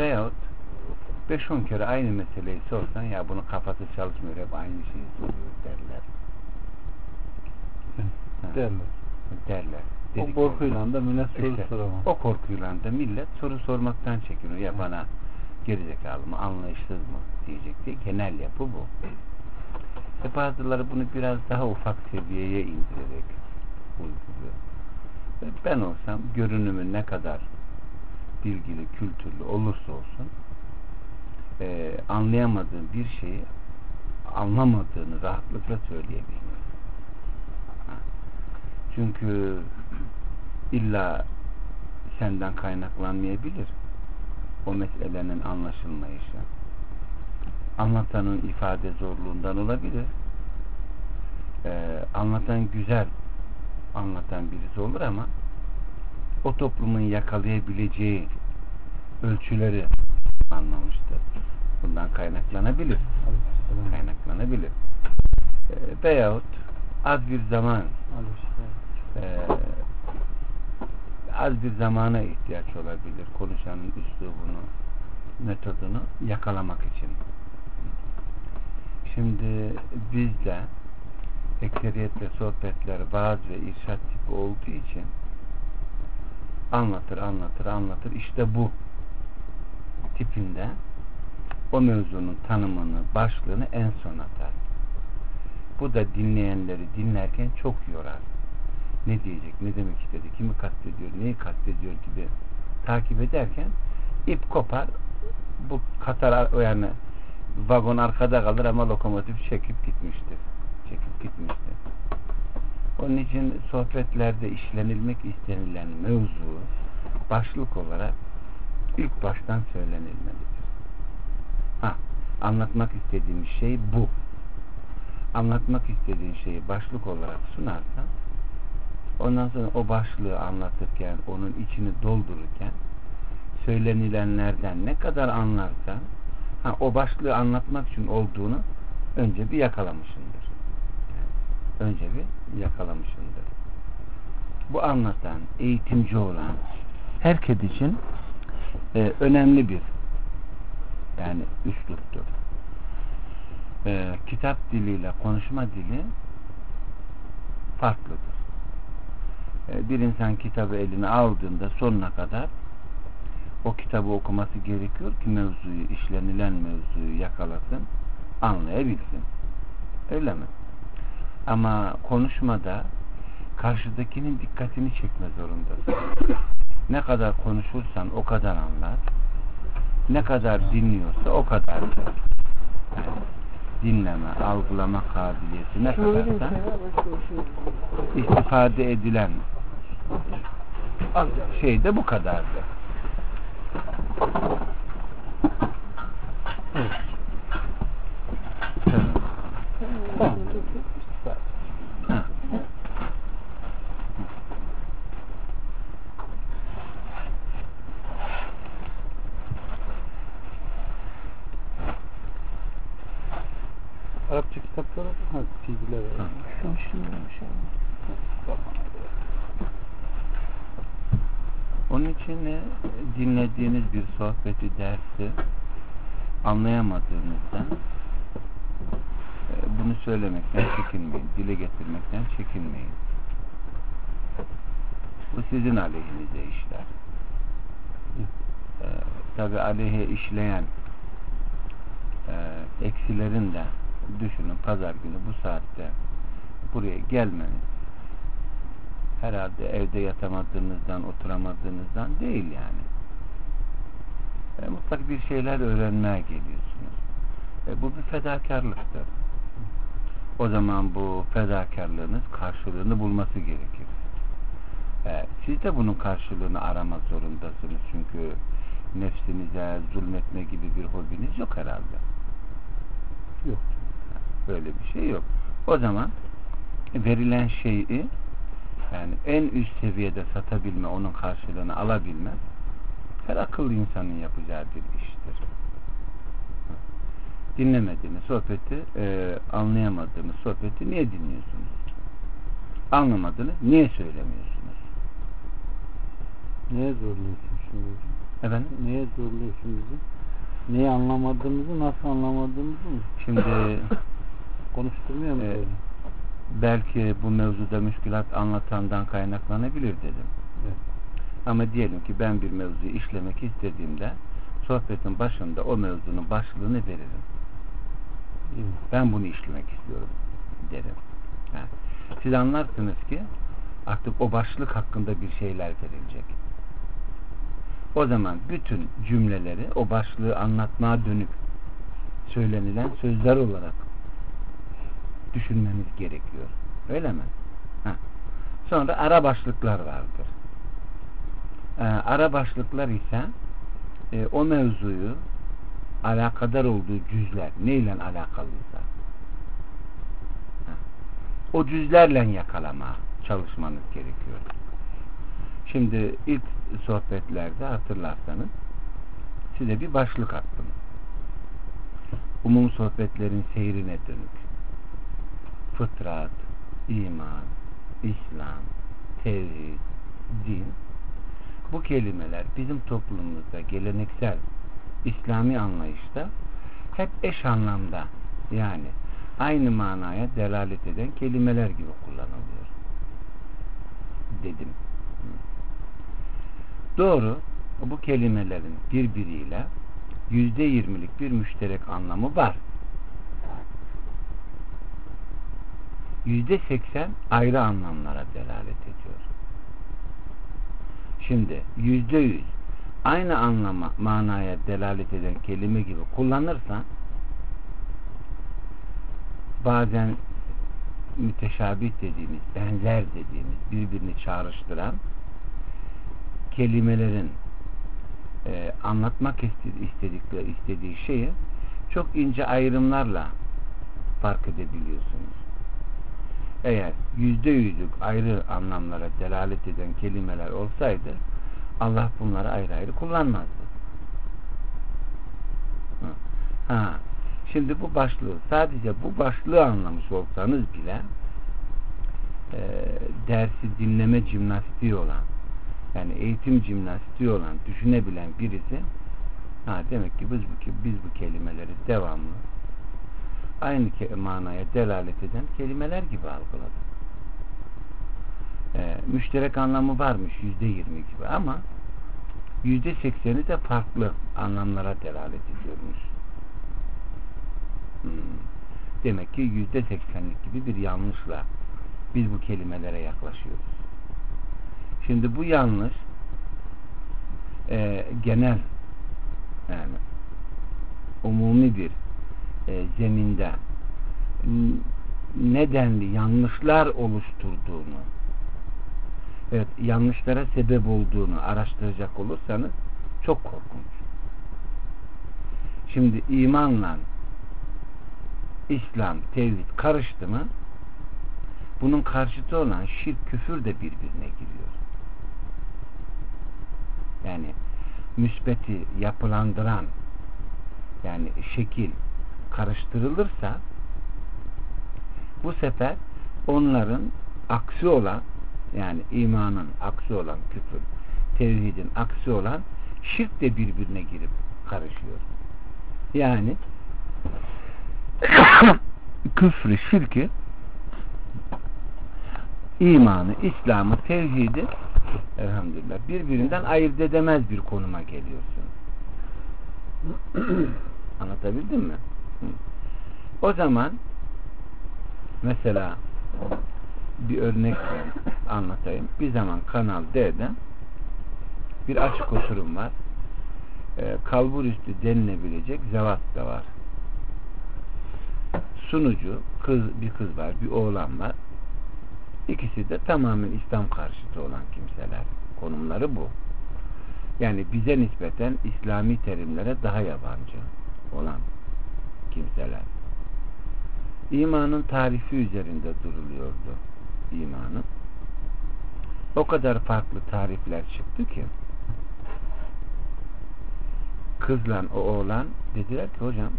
Veyahut 5-10 kere aynı meseleyi sorsan, ya bunun kafası çalışmıyor, hep aynı şeyi soruyor derler. Derler. O korkuyla da millet soru soramaz. O korkuyla da millet soru sormaktan çekiniyor. Ya bana gerizekalı mı, anlayışsız mı diyecek diye. Genel yapı bu. Bazıları bunu biraz daha ufak seviyeye indirerek uyguluyor. Ben olsam görünümü ne kadar bilgili, kültürlü olursa olsun anlayamadığım bir şeyi anlamadığını rahatlıkla söyleyebilirim. Çünkü illa senden kaynaklanmayabilir o meselenin anlaşılmayışı. Anlatanın ifade zorluğundan olabilir. Anlatan güzel anlatan birisi olur ama o toplumun yakalayabileceği ölçüleri anlamıştır. Bundan kaynaklanabilir. Veyahut az bir zaman az bir zamana ihtiyaç olabilir. Konuşanın üslubunu, metodunu yakalamak için. Şimdi bizde ekseriyetle sohbetler vaaz ve irşad tipi olduğu için anlatır. İşte bu tipinde o mevzunun tanımını, başlığını en son atar. Bu da dinleyenleri dinlerken çok yorar. Ne diyecek, ne demek istedi, kimi kastediyor, neyi kastediyor gibi takip ederken ip kopar. Bu katar, yani vagon arkada kalır ama lokomotif çekip gitmiştir. Onun için sohbetlerde işlenilmek istenilen mevzu başlık olarak ilk baştan söylenilmelidir. Anlatmak istediğim şey bu. Anlatmak istediğin şeyi başlık olarak sunarsan, ondan sonra o başlığı anlatırken, onun içini doldururken söylenilenlerden ne kadar anlarsan o başlığı anlatmak için olduğunu önce bir yakalamışsındır. Bu anlatan, eğitimci olan herkes için önemli bir üsluptur. Kitap diliyle konuşma dili farklıdır. Bir insan kitabı eline aldığında sonuna kadar o kitabı okuması gerekiyor ki mevzuyu, işlenilen mevzuyu yakalasın, anlayabilsin. Öyle mi? Ama konuşmada karşıdakinin dikkatini çekme zorundasın. Ne kadar konuşursan o kadar anlar. Ne kadar dinliyorsa o kadar. Dinleme, algılama kabiliyeti ne kadarsa istifade edilen şey de bu kadardır. Arapça kitaplar var. CD'ler var. Onun için dinlediğiniz bir sohbeti, dersi anlayamadığınızda bunu söylemekten çekinmeyin. Dile getirmekten çekinmeyin. Bu sizin aleyhinize işler. Tabi aleyhe işleyen eksilerin de düşünün, pazar günü bu saatte buraya gelmeniz herhalde evde yatamadığınızdan, oturamadığınızdan değil yani. Mutlak bir şeyler öğrenmeye geliyorsunuz. Bu bir fedakarlıktır. O zaman bu fedakarlığınız karşılığını bulması gerekir. Siz de bunun karşılığını arama zorundasınız. Çünkü nefsinize zulmetme gibi bir hobiniz yok herhalde. Yok. Böyle bir şey yok. O zaman verilen şeyi yani en üst seviyede satabilme, onun karşılığını alabilme her akıllı insanın yapacağı bir iştir. Dinlemediğiniz sohbeti, anlayamadığınız sohbeti niye dinliyorsunuz? Anlamadığınız niye söylemiyorsunuz? Neye zorluyorsun şimdi? Efendim? Neye zorluyorsun bizi? Neyi anlamadığımızı, nasıl anlamadığımızı mı? Şimdi Konuşturmuyor mu böyle? belki bu mevzuda müşkülat anlatandan kaynaklanabilir dedim. Evet. Ama diyelim ki ben bir mevzuyu işlemek istediğimde sohbetin başında o mevzunun başlığını veririm. Ben bunu işlemek istiyorum derim. Ha. Siz anlarsınız ki artık o başlık hakkında bir şeyler verilecek. O zaman bütün cümleleri o başlığı anlatmaya dönük söylenilen sözler olarak düşünmemiz gerekiyor. Öyle mi? Ha. Sonra ara başlıklar vardır. Ara başlıklar ise o mevzuyu alakadar olduğu cüzler neyle alakalıysa o cüzlerle yakalama çalışmanız gerekiyor. Şimdi ilk sohbetlerde hatırlarsanız size bir başlık attım. Umum sohbetlerin seyrine dönük. Fıtrat, iman, İslam, tevhid, din. Bu kelimeler bizim toplumumuzda geleneksel İslami anlayışta hep eş anlamda, yani aynı manaya delalet eden kelimeler gibi kullanılıyor dedim. Doğru, bu kelimelerin birbiriyle %20'lik bir müşterek anlamı var. %80 ayrı anlamlara delalet ediyor. Şimdi %100 aynı anlama, manaya delalet eden kelime gibi kullanırsan bazen müteşabih dediğimiz, benzer dediğimiz, birbirini çağrıştıran kelimelerin anlatmak istediği şeyi çok ince ayrımlarla fark edebiliyorsunuz. Eğer %100'lük ayrı anlamlara delalet eden kelimeler olsaydı Allah bunları ayrı ayrı kullanmazdı. Şimdi bu başlığı, sadece bu başlığı anlamış olsanız bile dersi dinleme jimnastiği olan, yani eğitim jimnastiği olan düşünebilen birisi demek ki biz bu kelimeleri devamlı aynı manaya delalet eden kelimeler gibi algıladık. Müşterek anlamı varmış %20 gibi ama %80'i de farklı anlamlara delalet ediyormuş. Demek ki %80'lik gibi bir yanlışla biz bu kelimelere yaklaşıyoruz. Şimdi bu yanlış genel, yani umumi bir zeminde nedenli yanlışlar oluşturduğunu, evet, yanlışlara sebep olduğunu araştıracak olursanız çok korkunç. Şimdi imanla İslam, tevhid karıştı mı bunun karşıtı olan şirk, küfür de birbirine giriyor. Yani müsbeti yapılandıran, yani şekil karıştırılırsa bu sefer onların aksi olan, yani imanın aksi olan küfür, tevhidin aksi olan şirk de birbirine girip karışıyor. Yani küfrü, şirki, imanı, İslam'ı, tevhidi elhamdülillah birbirinden ayırt edemez bir konuma geliyorsun. Anlatabildim mi? O zaman mesela bir örnek anlatayım. Bir zaman Kanal D'de bir açık oturum var. Kalbur üstü denilebilecek zevat da var. Sunucu bir kız var, bir oğlan var. İkisi de tamamen İslam karşıtı olan kimseler. Konumları bu. Yani bize nispeten İslami terimlere daha yabancı olan kimseler. İmanın tarifi üzerinde duruluyordu. İmanın. O kadar farklı tarifler çıktı ki kızla o oğlan dediler ki hocam,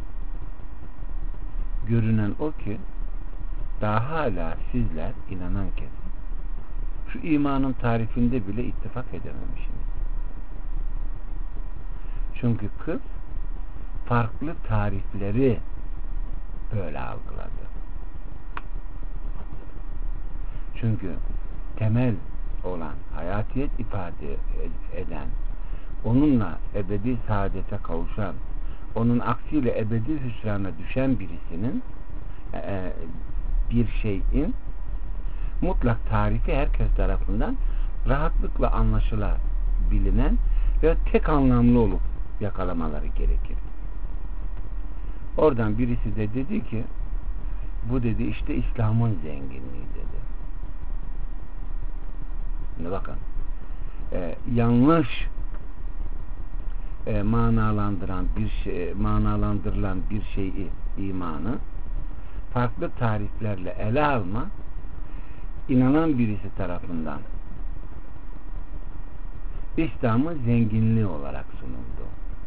görünen o ki daha hala sizler inanan kesin şu imanın tarifinde bile ittifak edememişsiniz. Çünkü kız farklı tarifleri böyle algıladı. Çünkü temel olan hayatiyet ifade eden, onunla ebedi saadete kavuşan, onun aksiyle ebedi hüsrana düşen birisinin bir şeyin mutlak tarifi herkes tarafından rahatlıkla anlaşılabilinen ve tek anlamlı olup yakalamaları gerekir. Oradan birisi de dedi ki, bu dedi işte İslam'ın zenginliği dedi. Şimdi bakın, yanlış manalandırılan bir şeyi, imanı farklı tariflerle ele alma, inanan birisi tarafından İslam'ın zenginliği olarak sunuldu.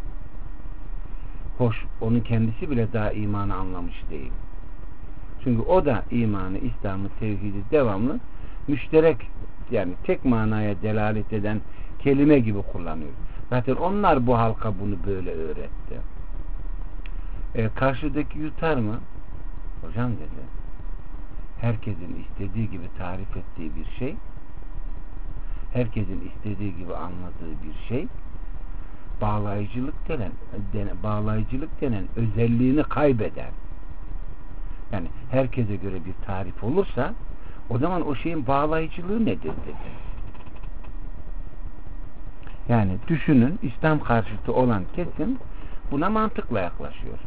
Hoş, onun kendisi bile daha imanı anlamış değil. Çünkü o da imanı, İslam'ı, tevhidi devamlı müşterek, yani tek manaya delalet eden kelime gibi kullanıyor. Zaten onlar bu halka bunu böyle öğretti. Karşıdaki yutar mı? Hocam dedi, herkesin istediği gibi tarif ettiği bir şey, herkesin istediği gibi anladığı bir şey, bağlayıcılık denen özelliğini kaybeder. Yani herkese göre bir tarif olursa, o zaman o şeyin bağlayıcılığı nedir dedi. Yani düşünün, İslam karşıtı olan kesim buna mantıkla yaklaşıyor.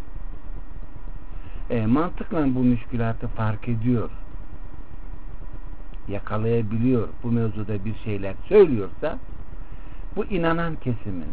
Mantıkla bu müşkülatı fark ediyor, yakalayabiliyor, bu mevzuda bir şeyler söylüyorsa, bu inanan kesimin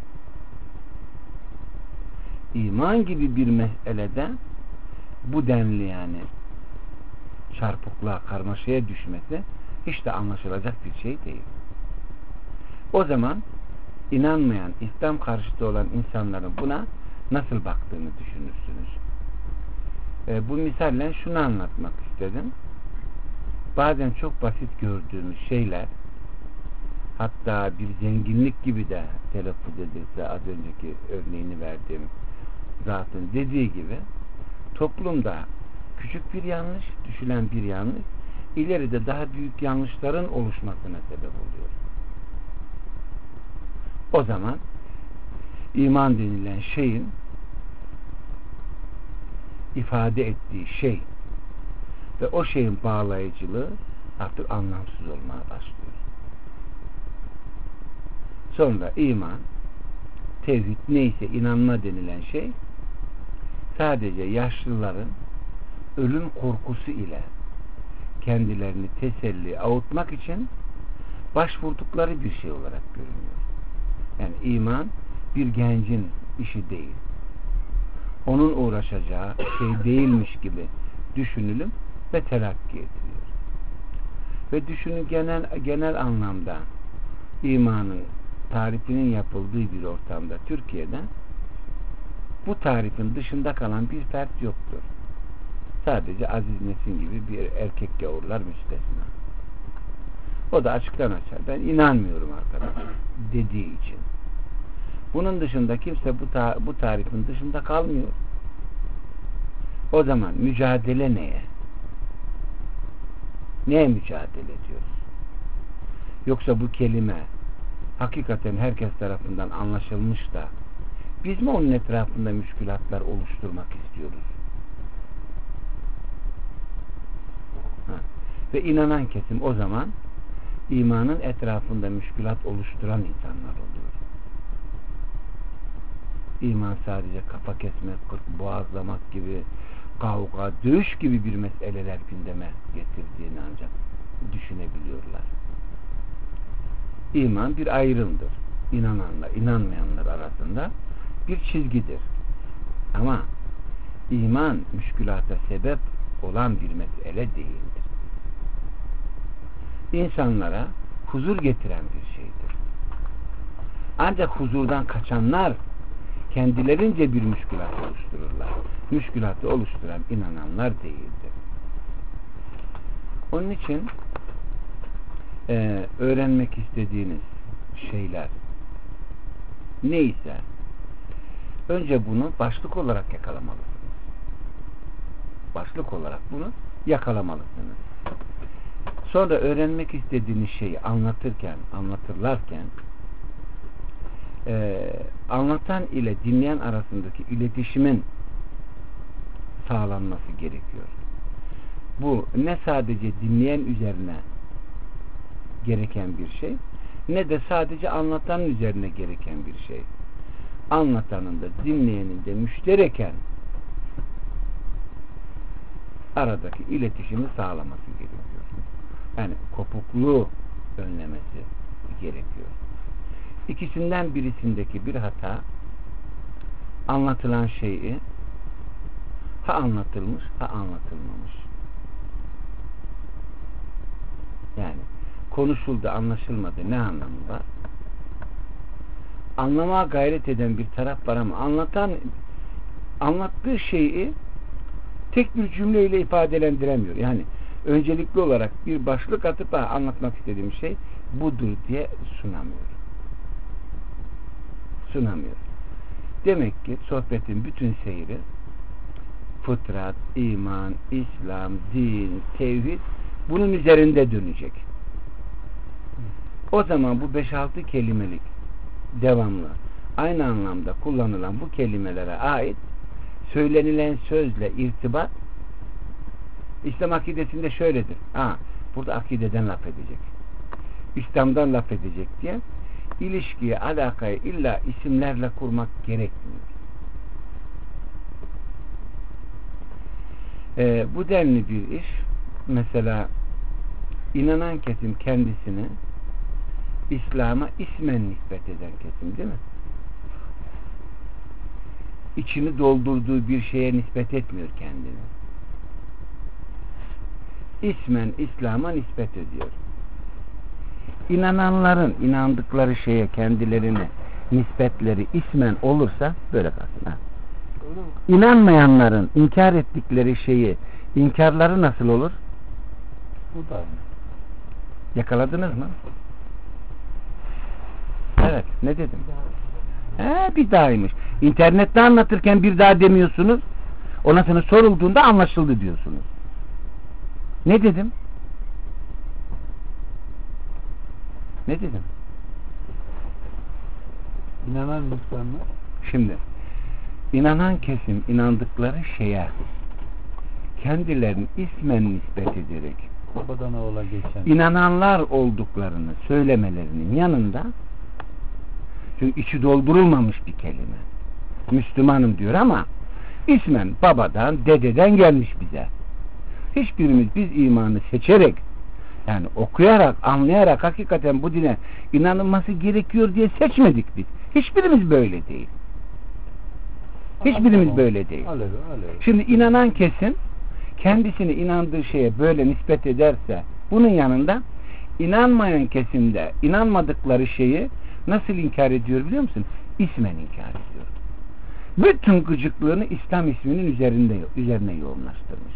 iman gibi bir meselede bu denli yani çarpıklığa, karmaşaya düşmesi hiç de anlaşılacak bir şey değil. O zaman inanmayan, İslam karşıtı olan insanların buna nasıl baktığını düşünürsünüz. Bu misalle şunu anlatmak istedim. Bazen çok basit gördüğümüz şeyler, hatta bir zenginlik gibi de telaffuz edilse, az önceki örneğini verdiğim zatın dediği gibi, toplumda küçük bir yanlış, düşülen bir yanlış, ileride daha büyük yanlışların oluşmasına sebep oluyor. O zaman iman denilen şeyin ifade ettiği şey ve o şeyin bağlayıcılığı artık anlamsız olmaya başlıyor. Sonra iman, tevhid neyse, inanma denilen şey sadece yaşlıların ölüm korkusu ile kendilerini teselli avutmak için başvurdukları bir şey olarak görünüyor. Yani iman bir gencin işi değil. Onun uğraşacağı şey değilmiş gibi düşünülüm ve telakki ediliyor. Ve düşünün, genel anlamda imanın tarifinin yapıldığı bir ortamda, Türkiye'de bu tarifin dışında kalan bir fert yoktur. Sadece Aziz Nesin gibi bir erkek gavurlar müstesna. O da açıktan açar, ben inanmıyorum arkadaş dediği için. Bunun dışında kimse bu tarifin dışında kalmıyor. O zaman mücadele neye? Neye mücadele ediyoruz? Yoksa bu kelime hakikaten herkes tarafından anlaşılmış da biz mi onun etrafında müşkülatlar oluşturmak istiyoruz? Ve inanan kesim o zaman imanın etrafında müşkülat oluşturan insanlar oluyor. İman sadece kafa kesmek, boğazlamak gibi, kavga, dövüş gibi bir meseleler gündeme getirdiğini ancak düşünebiliyorlar. İman bir ayrımdır. İnananlar, inanmayanlar arasında bir çizgidir. Ama iman müşkülata sebep olan bir mesele değildir. İnsanlara huzur getiren bir şeydir. Ancak huzurdan kaçanlar kendilerince bir müşkülat oluştururlar. Müşkülatı oluşturan inananlar değildir. Onun için öğrenmek istediğiniz şeyler neyse önce bunu başlık olarak yakalamalısınız. Başlık olarak bunu yakalamalısınız. Sonra öğrenmek istediğiniz şeyi anlatırlarken anlatan ile dinleyen arasındaki iletişimin sağlanması gerekiyor. Bu ne sadece dinleyen üzerine gereken bir şey, ne de sadece anlatanın üzerine gereken bir şey. Anlatanın da dinleyenin de müştereken aradaki iletişimi sağlaması gerekiyor. Yani kopukluğu önlemesi gerekiyor. İkisinden birisindeki bir hata anlatılan şeyi ha anlatılmış ha anlatılmamış. Yani konuşuldu anlaşılmadı ne anlamı var? Anlamaya gayret eden bir taraf var ama anlattığı şeyi tek bir cümleyle ifadelendiremiyor. Yani öncelikli olarak bir başlık atıp anlatmak istediğim şey budur diye sunamıyor. Demek ki sohbetin bütün seyri fıtrat, iman, İslam, din, tevhid bunun üzerinde dönecek. O zaman bu 5-6 kelimelik devamlı aynı anlamda kullanılan bu kelimelere ait söylenilen sözle irtibat İslam akidesinde şöyledir. Burada akideden laf edecek. İslam'dan laf edecek diye ilişkiyi, alakayı illa isimlerle kurmak gerekmiyor. Bu denli bir iş mesela inanan kesim kendisini İslam'a ismen nispet eden kesim değil mi? İçini doldurduğu bir şeye nispet etmiyor kendini. İsmen İslam'a nispet ediyor. İnananların inandıkları şeye kendilerini nispetleri ismen olursa böyle kalsın. İnanmayanların inkar ettikleri şeyi inkarları nasıl olur? Bu da yakaladınız mı? Evet. Ne dedim? Bir dahaymış. İnternette anlatırken bir daha demiyorsunuz. Ona sonra sorulduğunda anlaşıldı diyorsunuz. Ne dedim? Ne dedim? İnanan insanlar. Şimdi inanan kesim inandıkları şeye kendilerini ismen nispet ederek babadan oğula geçen inananlar olduklarını söylemelerinin yanında, çünkü içi doldurulmamış bir kelime, Müslümanım diyor ama ismen babadan dededen gelmiş bize. Hiçbirimiz biz imanı seçerek, yani okuyarak, anlayarak hakikaten bu dine inanılması gerekiyor diye seçmedik biz. Hiçbirimiz böyle değil. Hiçbirimiz böyle değil. Şimdi inanan kesim kendisini inandığı şeye böyle nispet ederse bunun yanında inanmayan kesimde inanmadıkları şeyi nasıl inkar ediyor biliyor musun? İsmen inkar ediyor. Bütün gıcıklığını İslam isminin üzerine yoğunlaştırmış.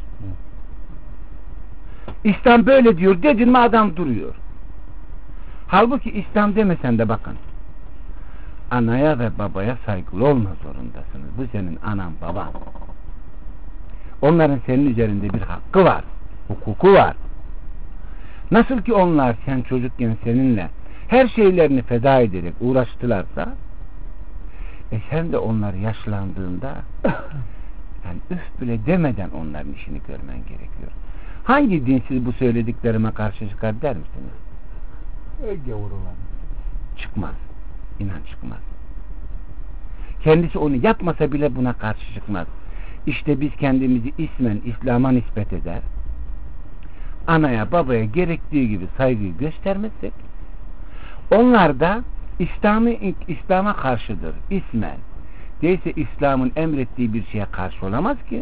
İslam böyle diyor dedin mi adam duruyor. Halbuki İslam demesen de bakın, anaya ve babaya saygılı olma zorundasınız. Bu senin anan baban. Onların senin üzerinde bir hakkı var, hukuku var. Nasıl ki onlar sen çocukken seninle her şeylerini feda ederek uğraştılarsa, sen de onlar yaşlandığında yani üf bile demeden onların işini görmen gerekiyor. Hangi dinsiz bu söylediklerime karşı çıkar der misiniz? Çıkmaz. İnan çıkmaz. Kendisi onu yapmasa bile buna karşı çıkmaz. İşte biz kendimizi ismen İslam'a nispet eder, anaya babaya gerektiği gibi saygıyı göstermezsek, onlar da İslam'a karşıdır ismen. Değilse İslam'ın emrettiği bir şeye karşı olamaz ki.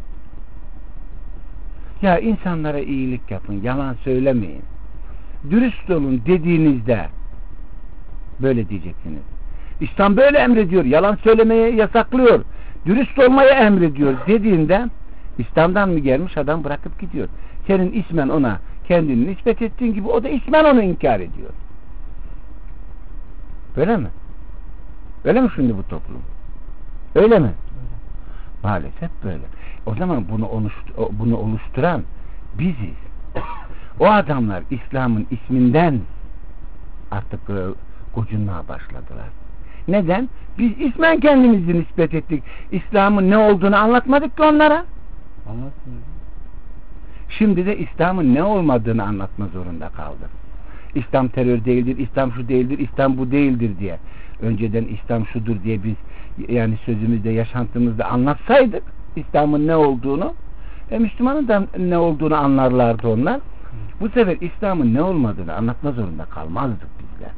Ya insanlara iyilik yapın, yalan söylemeyin, dürüst olun dediğinizde böyle diyeceksiniz. İslam böyle emrediyor, yalan söylemeye yasaklıyor, dürüst olmayı emrediyor dediğinde İslam'dan mı gelmiş adam bırakıp gidiyor. Senin ismen ona kendini nispet ettiğin gibi o da ismen onu inkar ediyor. Böyle mi? Öyle mi şimdi bu toplum? Öyle mi? Maalesef böyle. O zaman bunu oluşturan biziz. O adamlar İslam'ın isminden artık gocunmaya başladılar. Neden? Biz ismen kendimizi nispet ettik. İslam'ın ne olduğunu anlatmadık ki onlara. Anlatmıyor. Şimdi de İslam'ın ne olmadığını anlatma zorunda kaldık. İslam terör değildir, İslam şu değildir, İslam bu değildir diye. Önceden İslam şudur diye biz yani sözümüzde, yaşantımızda anlatsaydık İslam'ın ne olduğunu, Müslümanın da ne olduğunu anlarlardı onlar. Bu sefer İslam'ın ne olmadığını anlatma zorunda kalmazdık bizler.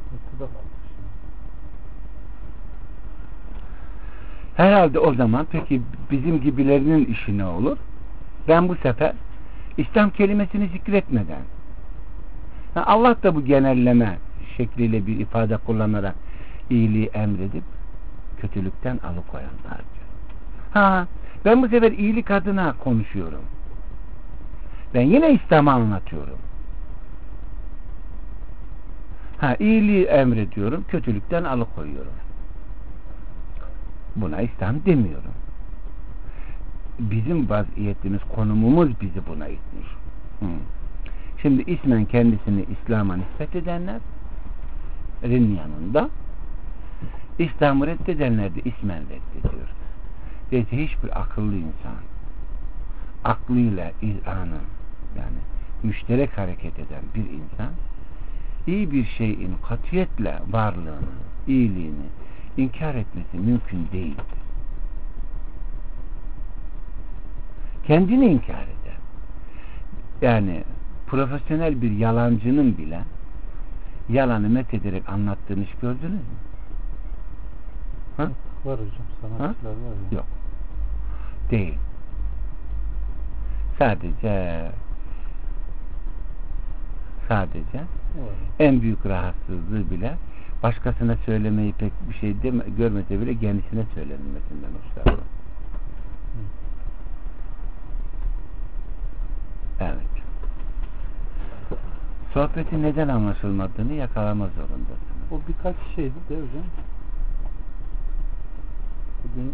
Herhalde o zaman peki bizim gibilerinin işi ne olur? Ben bu sefer İslam kelimesini zikretmeden, Allah da bu genelleme şekliyle bir ifade kullanarak iyiliği emredip kötülükten alıkoyanlar diyor. Ben bu sefer iyilik adına konuşuyorum. Ben yine İslam'ı anlatıyorum. İyiliği emrediyorum, kötülükten alıkoyuyorum. Buna İslam demiyorum. Bizim vaziyetimiz, konumumuz bizi buna itmiş. Şimdi ismen kendisini İslam'a nispet edenlerin yanında İslam'ı reddedenler de ismen reddediyor. Deyse hiçbir akıllı insan aklıyla izanı yani müşterek hareket eden bir insan iyi bir şeyin katiyetle varlığını, iyiliğini inkar etmesi mümkün değildir. Kendini inkar eder. Yani profesyonel bir yalancının bile yalanı methederek anlattığını hiç gördünüz mü? Var hocam, sanatçılar var ya. Yok. Değil. Sadece en büyük rahatsızlığı bile başkasına söylemeyi pek bir şey görmese bile kendisine söylenmesinden hoşlanır. Evet. Sohbetin neden anlaşılmadığını yakalama zorundasınız. O birkaç şeydi de hocam. Bugün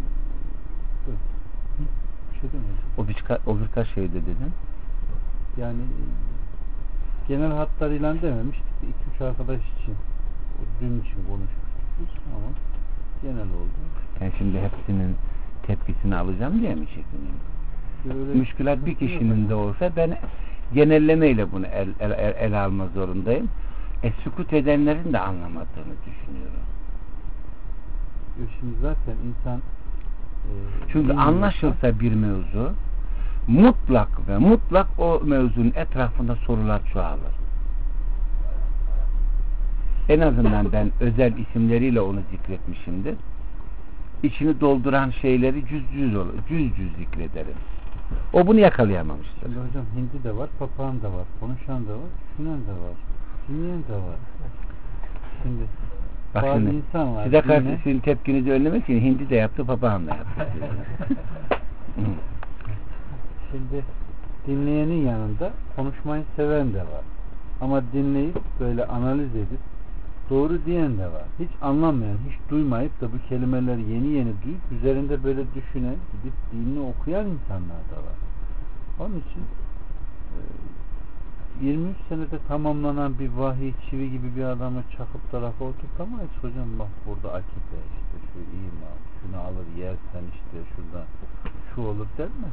bir şey demiyorum. O birkaç şeydi dedin. Yani genel hatlarıyla dememiştik. 2-3 arkadaş için dün için konuşmuştuk biz ama genel oldu. Yani şimdi hepsinin tepkisini alacağım diye mi çekiniyorum? Müşkülat bir kişinin de olsa ben genellemeyle bunu ele alma zorundayım. Sükut edenlerin de anlamadığını düşünüyorum. Şimdi zaten insan çünkü anlaşılsa bir mevzu mutlak o mevzunun etrafında sorular çoğalır. En azından ben özel isimleriyle onu zikretmişimdir. İçini dolduran şeyleri cüz zikrederim. O bunu yakalayamamıştır. Şimdi hocam Hindi de var, papağan da var, konuşan da var, düşünen de var, dinleyen de var. Şimdi bazı insan var. Size karşı sizin tepkinizi önlemek için Hindi de yaptı, papağan da yaptı. Şimdi dinleyenin yanında konuşmayı seven de var. Ama dinleyip böyle analiz edip doğru diyen de var. Hiç anlamayan, hiç duymayıp da bu kelimeleri yeni duyup üzerinde böyle düşünen, gidip dinini okuyan insanlar da var. Onun için 23 senede tamamlanan bir vahiy çivi gibi bir adamı çakıp tarafa oturtamayız hocam. Bak burada akibe işte şu iman, şunu alır yersen işte şurada şu olur denmez.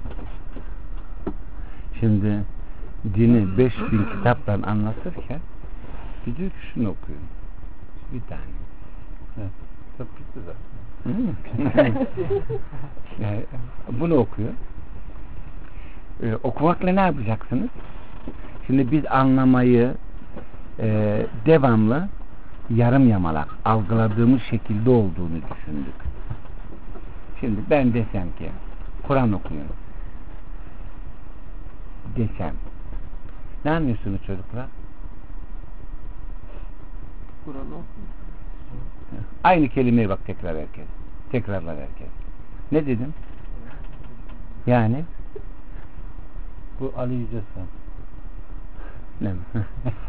Şimdi dini 5000 kitaptan anlatırken bir diyor ki şunu okuyun. Bir tane. Evet. Çok güzel. Yani bunu okuyor. Okumakla ne yapacaksınız? Şimdi biz anlamayı devamlı yarım yamalak algıladığımız şekilde olduğunu düşündük. Şimdi ben desem ki Kur'an okuyun desem ne anlıyorsunuz çocuklar? Kur'an okuyun. Aynı kelimeyi bak tekrarlar herkes. Ne dedim? Yani bu Ali Yücesen.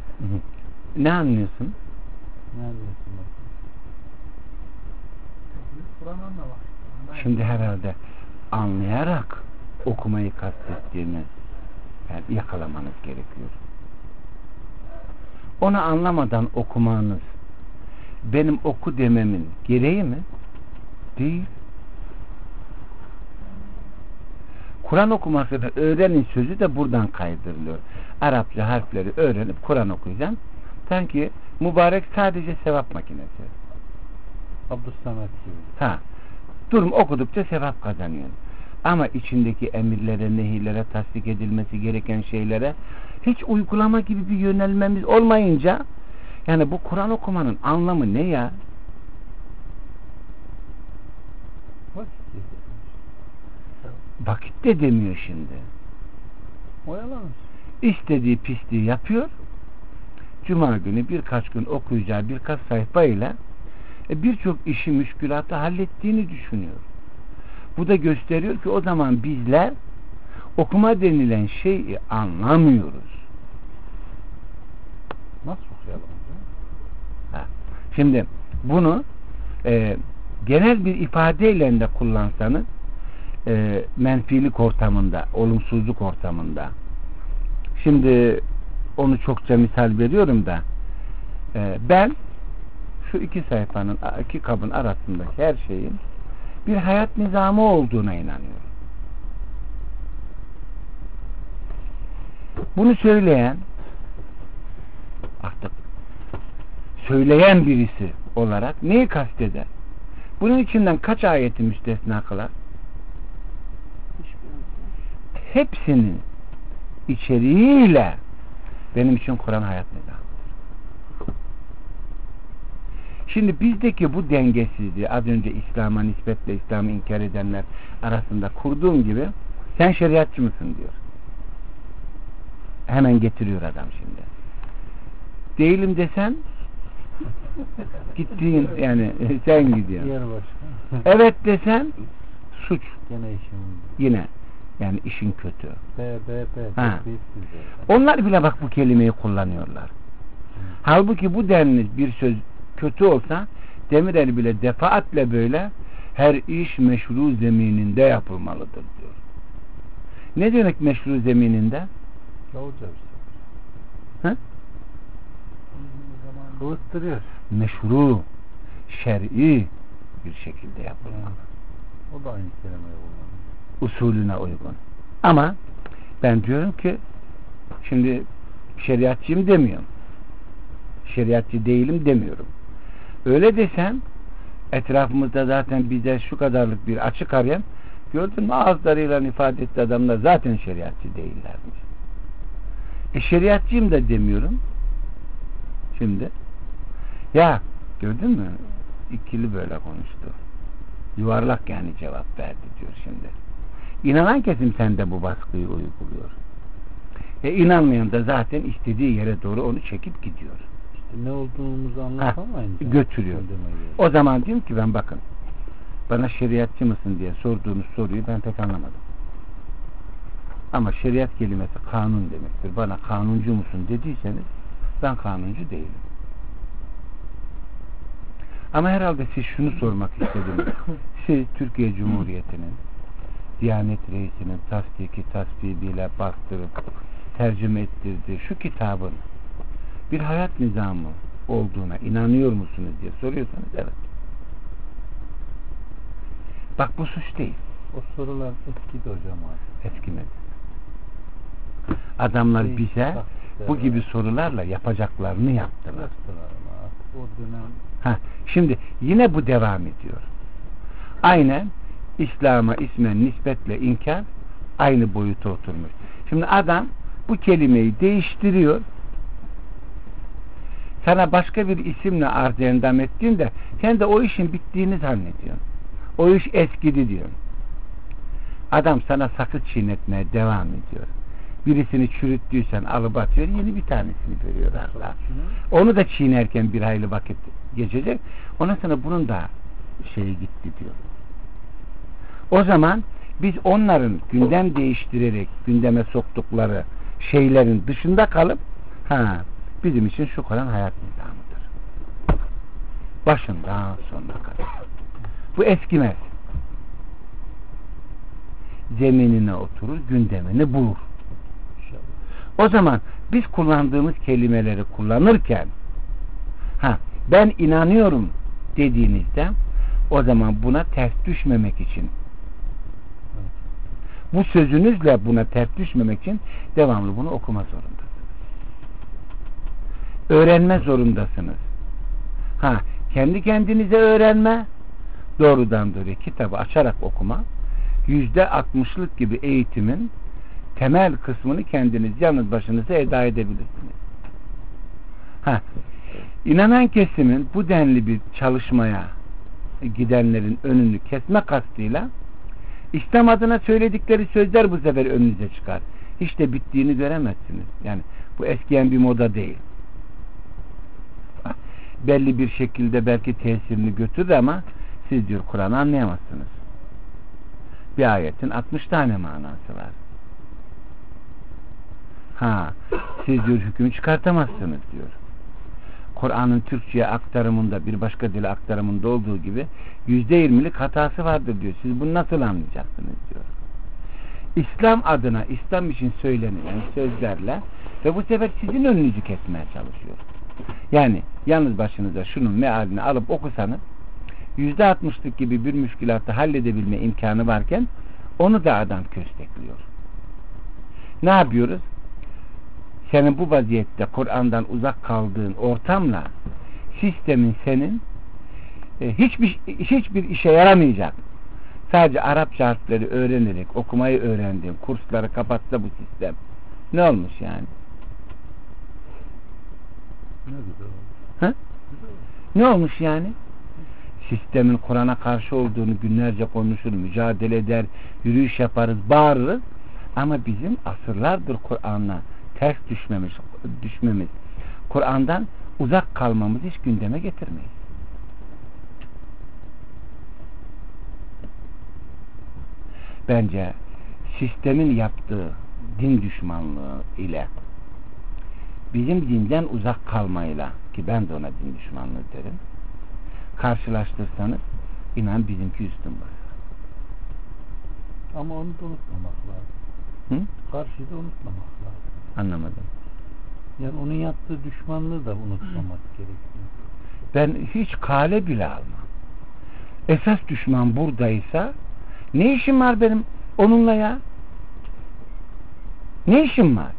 Ne anlıyorsun? Ne anlıyorsun bak? Kur'an anlamak. Şimdi herhalde anlayarak okumayı kastettiğini yani yakalamanız gerekiyor. Onu anlamadan okumanız benim oku dememin gereği mi? Değil. Kur'an okumasını öğrenin sözü de buradan kaydırılıyor. Arapça harfleri öğrenip Kur'an okuyacaksın. Sanki mübarek sadece sevap makinesi. Abdüssamet gibi. Ha. Durum okudukça sevap kazanıyorsun. Ama içindeki emirlere, nehirlere, tasdik edilmesi gereken şeylere hiç uygulama gibi bir yönelmemiz olmayınca yani bu Kur'an okumanın anlamı ne ya? Vakit de demiyor şimdi. Oyalanır. İstediği pisliği yapıyor. Cuma günü birkaç gün okuyacağı birkaç sayfa ile birçok işi müşkülatı hallettiğini düşünüyor. Bu da gösteriyor ki o zaman bizler okuma denilen şeyi anlamıyoruz. Nasıl okuyalım? Şimdi bunu genel bir ifadeyle de kullansanız menfilik ortamında, olumsuzluk ortamında. Şimdi onu çokça misal veriyorum da ben şu iki sayfanın, iki kabın arasındaki her şeyin bir hayat nizamı olduğuna inanıyorum. Bunu söyleyen artık söyleyen birisi olarak neyi kasteder? Bunun içinden kaç ayeti müstesna kılar? Hepsinin içeriğiyle benim için Kur'an hayat nizamıdır. Şimdi bizdeki bu dengesizliği az önce İslam'a nispetle İslam'ı inkar edenler arasında kurduğum gibi sen şeriatçı mısın diyor. Hemen getiriyor adam şimdi. Değilim desen gittiğin yani sen gidiyorsun. Evet desen suç. Gene işim. Yine yani işin kötü. Ha. Onlar bile bak bu kelimeyi kullanıyorlar. Halbuki bu denli bir söz kötü olsa Demirel bile defaatle böyle her iş meşru zemininde yapılmalıdır diyor. Ne demek meşru zemininde? Hı? Kılıktırıyor. Meşru, şer'i bir şekilde yapılmalı. O da aynı kelimeyi kullanıyor. Usulüne uygun. Ama ben diyorum ki şimdi şeriatçıyım demiyorum. Şeriatçı değilim demiyorum. Öyle desem etrafımızda zaten bize şu kadarlık bir açık arayan gördün mü ağızlarıyla ifade etti adamlar zaten şeriatçı değillermiş. Şeriatçıyım da demiyorum. Şimdi ya gördün mü ikili böyle konuştu. Yuvarlak yani cevap verdi diyor şimdi. İnanan kesim sende bu baskıyı uyguluyor. İnanmayan da zaten istediği yere doğru onu çekip gidiyor. İşte ne olduğumuzu anlatamayınca götürüyor. O zaman diyorum ki ben bakın bana şeriatçı mısın diye sorduğunuz soruyu ben pek anlamadım. Ama şeriat kelimesi kanun demektir. Bana kanuncu musun dediyseniz ben kanuncu değilim. Ama herhalde siz şunu sormak istediniz. Siz Türkiye Cumhuriyeti'nin Diyanet Reisi'nin tasdikiyle bastırıp tercüme ettirdiği şu kitabın bir hayat nizamı olduğuna inanıyor musunuz diye soruyorsanız evet. Bak bu suç değil. O sorular eskidi hocam abi. Eskimedi. Adamlar bize bu gibi sorularla yapacaklarını yaptılar. O dönem. Şimdi yine bu devam ediyor. Aynen İslam'a ismen nispetle inkar aynı boyuta oturmuş. Şimdi adam bu kelimeyi değiştiriyor. Sana başka bir isimle arz endam ettiğinde sen de o işin bittiğini zannediyorsun. O iş eskidi diyor. Adam sana sakız çiğnetmeye devam ediyor. Birisini çürüttüysen alıp atıyor, yeni bir tanesini veriyor Allah. Onu da çiğnerken bir hayli vakit geçecek. Ondan sonra bunun da şeyi gitti diyor. O zaman biz onların gündem değiştirerek gündeme soktukları şeylerin dışında kalıp bizim için şu kadar hayat nizamıdır. Başından sonuna kadar. Bu eskimez. Zeminine oturur, gündemini bulur. O zaman biz kullandığımız kelimeleri kullanırken ben inanıyorum dediğinizde o zaman buna ters düşmemek için, bu sözünüzle buna ters düşmemek için devamlı bunu okuma zorundasınız. Öğrenme zorundasınız. Kendi kendinize öğrenme, doğrudan doğruya kitabı açarak okuma, %60'lık gibi eğitimin temel kısmını kendiniz yalnız başınıza eda edebilirsiniz. İnanan kesimin bu denli bir çalışmaya gidenlerin önünü kesme kastıyla İslam adına söyledikleri sözler bu sefer önünüze çıkar. Hiç de bittiğini göremezsiniz. Yani bu eskiyen bir moda değil. Belli bir şekilde belki tesirini götürür ama siz diyor Kur'an'ı anlayamazsınız. Bir ayetin 60 tane manası var. Siz diyor hükmü çıkartamazsınız diyor. Kur'an'ın Türkçe'ye aktarımında, bir başka dile aktarımında olduğu gibi %20'lik hatası vardır diyor. Siz bunu nasıl anlayacaksınız diyor. İslam adına, İslam için söylenilen sözlerle ve bu sefer sizin önünüzü kesmeye çalışıyor. Yani yalnız başınıza şunun mealini alıp okusanız %60'lık gibi bir müşkülatı halledebilme imkanı varken onu da adam köstekliyor. Ne yapıyoruz? Senin bu vaziyette Kur'an'dan uzak kaldığın ortamla sistemin senin hiçbir işe yaramayacak. Sadece Arapça harfleri öğrenerek okumayı öğrendiğin kursları kapatsa bu sistem ne olmuş yani? Ne olmuş yani? Sistemin Kur'an'a karşı olduğunu günlerce konuşur, mücadele eder, yürüyüş yaparız, bağırırız ama bizim asırlardır Kur'an'la ters düşmemiz, Kur'an'dan uzak kalmamız hiç gündeme getirmeyiz. Bence sistemin yaptığı din düşmanlığı ile bizim dinden uzak kalmayla, ki ben de ona din düşmanlığı derim, karşılaştırsanız inan bizimki üstün basar. Ama onu da unutmamak lazım. Karşıyı da unutmamak lazım. Anlamadım. Yani onun yaptığı düşmanlığı da unutmamak gerekiyor. Ben hiç kale bile almam. Esas düşman buradaysa ne işim var benim onunla ya? Ne işim var?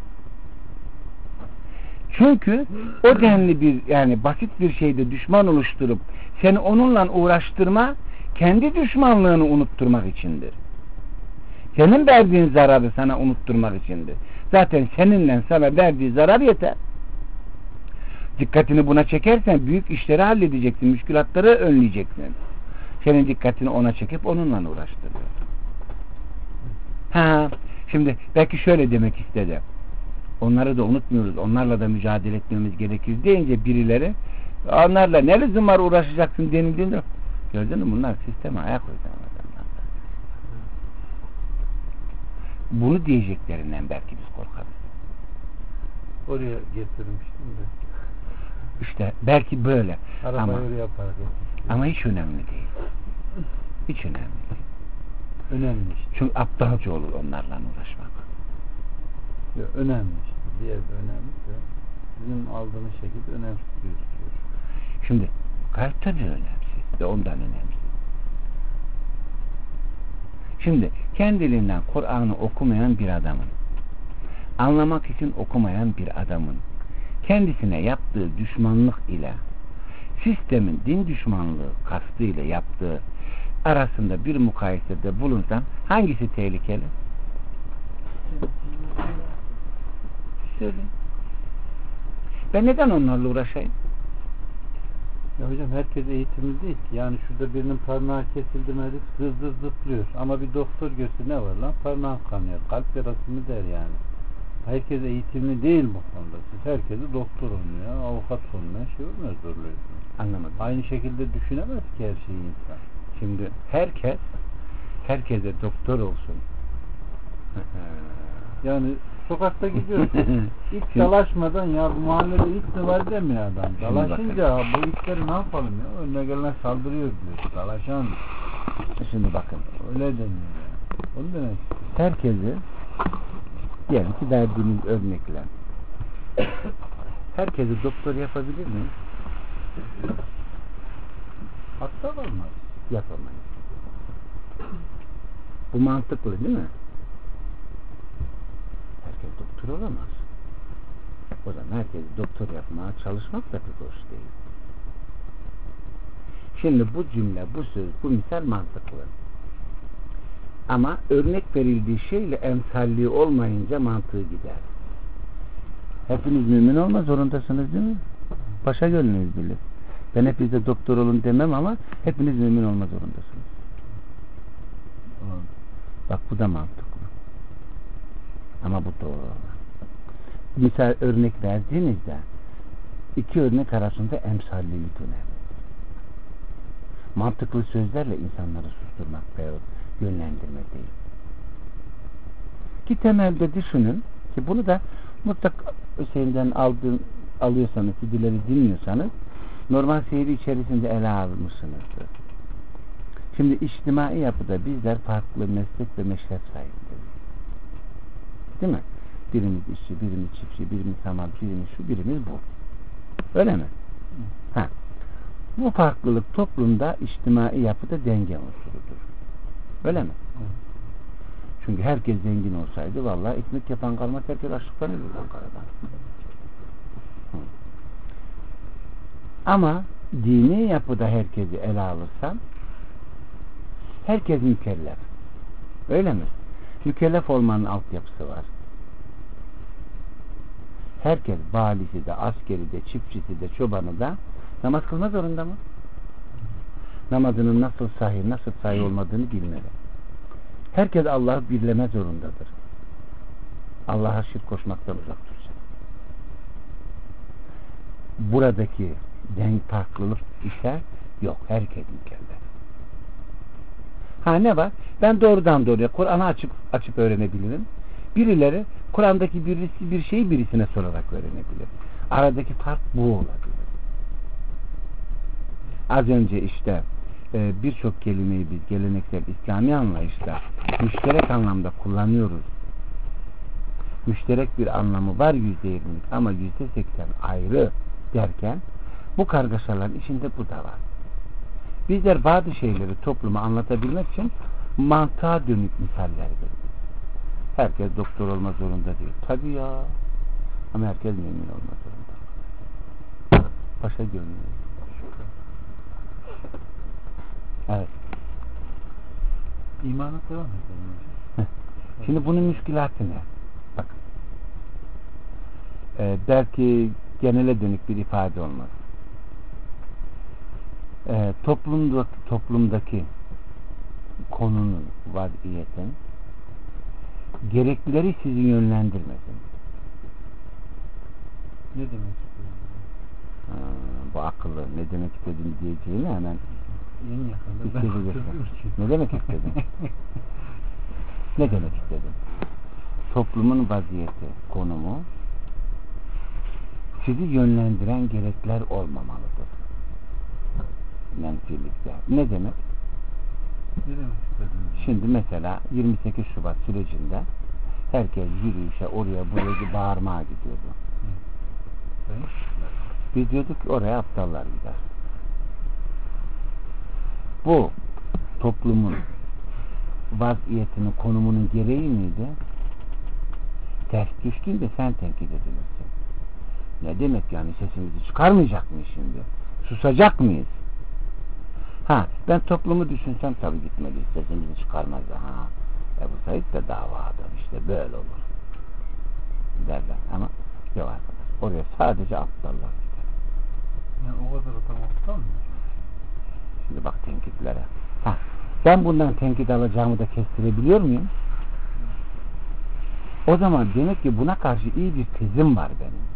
Çünkü o denli bir, yani basit bir şeyde düşman oluşturup seni onunla uğraştırma kendi düşmanlığını unutturmak içindir. Senin verdiğin zararı sana unutturmak içindir. Zaten seninle sana verdiği zarar yeter. Dikkatini buna çekersen büyük işleri halledeceksin, müşkülatları önleyeceksin. Senin dikkatini ona çekip onunla uğraştırıyor. Şimdi belki şöyle demek istedi. Onları da unutmuyoruz, onlarla da mücadele etmemiz gerekir deyince birileri onlarla ne lüzum var uğraşacaksın denildiğinde gördün mü bunlar sisteme ayak uyduran adamlar. Bunu diyeceklerinden belki biz korkarız. Oraya getirmiştim de. İşte belki böyle. Ama hiç önemli değil. Hiç önemli değil. Önemli işte. Çünkü aptalca olur onlarla uğraşmak. Yok, önemli işte. Diğer de önemli de bizim aldığımız şekilde önemsiz gözüküyor. Şimdi kalp tabii önemsiz de ondan önemsiz. Şimdi kendiliğinden Kur'an'ı okumayan bir adamın, anlamak için okumayan bir adamın kendisine yaptığı düşmanlık ile sistemin din düşmanlığı kastıyla yaptığı arasında bir mukayesede bulunsan hangisi tehlikeli? Söyle. Ben neden onlarla uğraşayım? Ya hocam herkes eğitimli değil ki. Yani şurada birinin parmağı kesildi mi hızlı zıplıyor. Ama bir doktor görse ne var lan? Parmağın kanıyor. Kalp yarası mı der yani. Herkes eğitimli değil bu konuda. Siz herkesi doktor olmuyor, avukat olmuyor, şey olmuyor, zorluyorsunuz. Anlamadım. Aynı şekilde düşünemez ki her şeyi insan. Şimdi herkese doktor olsun. Yani sokakta gidiyorsun. İlk dalaşmadan ya bu mahallede ilk mi var demiyor adam. Dalaşınca bu ilkleri ne yapalım ya? Önüne gelene saldırıyor diyor. Dalaşan Şimdi bakın. Öyle deniyor yani. Onu demek istiyorum. Herkesi diyelim ki verdiğimiz örnekle herkesi doktor yapabilir mi? Hatta olmaz. Yapamayız. Bu mantıklı değil mi? Herkes doktor olamaz. O zaman herkesi doktor yapmaya çalışmak da pek hoş değil. Şimdi bu cümle, bu söz, bu misal mantıklı. Ama örnek verildiği şeyle emsalliği olmayınca mantığı gider. Hepiniz mümin olma zorundasınız değil mi? Paşa gönlünüz bilir. Ben hepinize doktor olun demem ama hepiniz mümin olma zorundasınız. Bak bu da mantıklı. Ama bu doğru olan. Misal örnek verdiğinizde iki örnek arasında emsallilik önemli. Mantıklı sözlerle insanları susturmak veya yönlendirme değil. Ki temelde düşünün ki bunu da mutlaka Hüseyin'den alıyorsanız, CD'leri dinliyorsanız normal seyri içerisinde ele almışsınızdır. Şimdi içtimai yapıda bizler farklı meslek ve meşrep sahipleriyiz. Değil mi? Birimiz işçi, birimiz çiftçi, birimiz hamal, birimiz şu, birimiz bu. Öyle mi? Ha. Bu farklılık toplumda içtimai yapıda denge unsurudur. Öyle mi? Çünkü herkes zengin olsaydı vallahi ekmek yapan kalmaz, herkes açlıktan ölür Ankara'dan. Ama dini yapıda herkesi ele alırsan herkes mükellef. Öyle mi? Mükellef olmanın altyapısı var. Herkes valisi de, askeri de, çiftçisi de, çobanı da namaz kılma zorunda mı? Namazının nasıl sahih olmadığını bilmeli. Herkes Allah'ı birleme zorundadır. Allah'a şirk koşmaktan uzak duracak. Buradaki denk farklılık ise yok. Herkes mükellef. Ha ne var? Ben doğrudan doğruya Kur'an'ı açıp öğrenebilirim. Birileri Kur'an'daki bir şeyi birisine sorarak öğrenebilir. Aradaki fark bu olabilir. Az önce işte birçok kelimeyi biz geleneksel İslami anlayışla müşterek anlamda kullanıyoruz. Müşterek bir anlamı var %20'lik ama %80 ayrı derken bu kargaşaların içinde bu da var. Bizler bazı şeyleri topluma anlatabilmek için mantığa dönük misaller veriyoruz. Herkes doktor olma zorunda değil. Tabii ya. Ama herkes mümin olma zorunda. Paşa gönlü. Evet. İmana devam edelim hocam. Şimdi bunun müşkilatı ne? Bakın. Belki genele dönük bir ifade olmaz. Toplumdaki konunun, vaziyetin gereklileri sizi yönlendirmesin. Ne demek istiyorsun? Bu akıllı. Ne demek istediğini diyeceğini hemen en yakında ne demek istedin? Ne demek istedin? Toplumun vaziyeti, konumu sizi yönlendiren gerekler olmamalıdır. Menfilikte. Ne demek? Ne demek istedin? Şimdi mesela 28 Şubat sürecinde herkes yürüyüşe oraya buraya bağırmaya gidiyordu. Biz diyorduk ki oraya aptallar gider. Bu toplumun vaziyetinin, konumunun gereği miydi? Ters düştüğünde sen tenkit edilirsin. Ne demek yani, sesimizi çıkarmayacak mıyız şimdi? Susacak mıyız? Ha, ben toplumu düşünsem tabii gitmeliyiz, sesimizi çıkarmaz da. Ha, Ebu Said de dava adam, işte böyle olur derler ama yok arkadaş, oraya sadece aptallar gider. Yani o kadar adam aptal mı? Şimdi bak tenkitlere. Ha, ben bundan tenkit alacağımı da kestirebiliyor muyum? O zaman demek ki buna karşı iyi bir tezim var benim.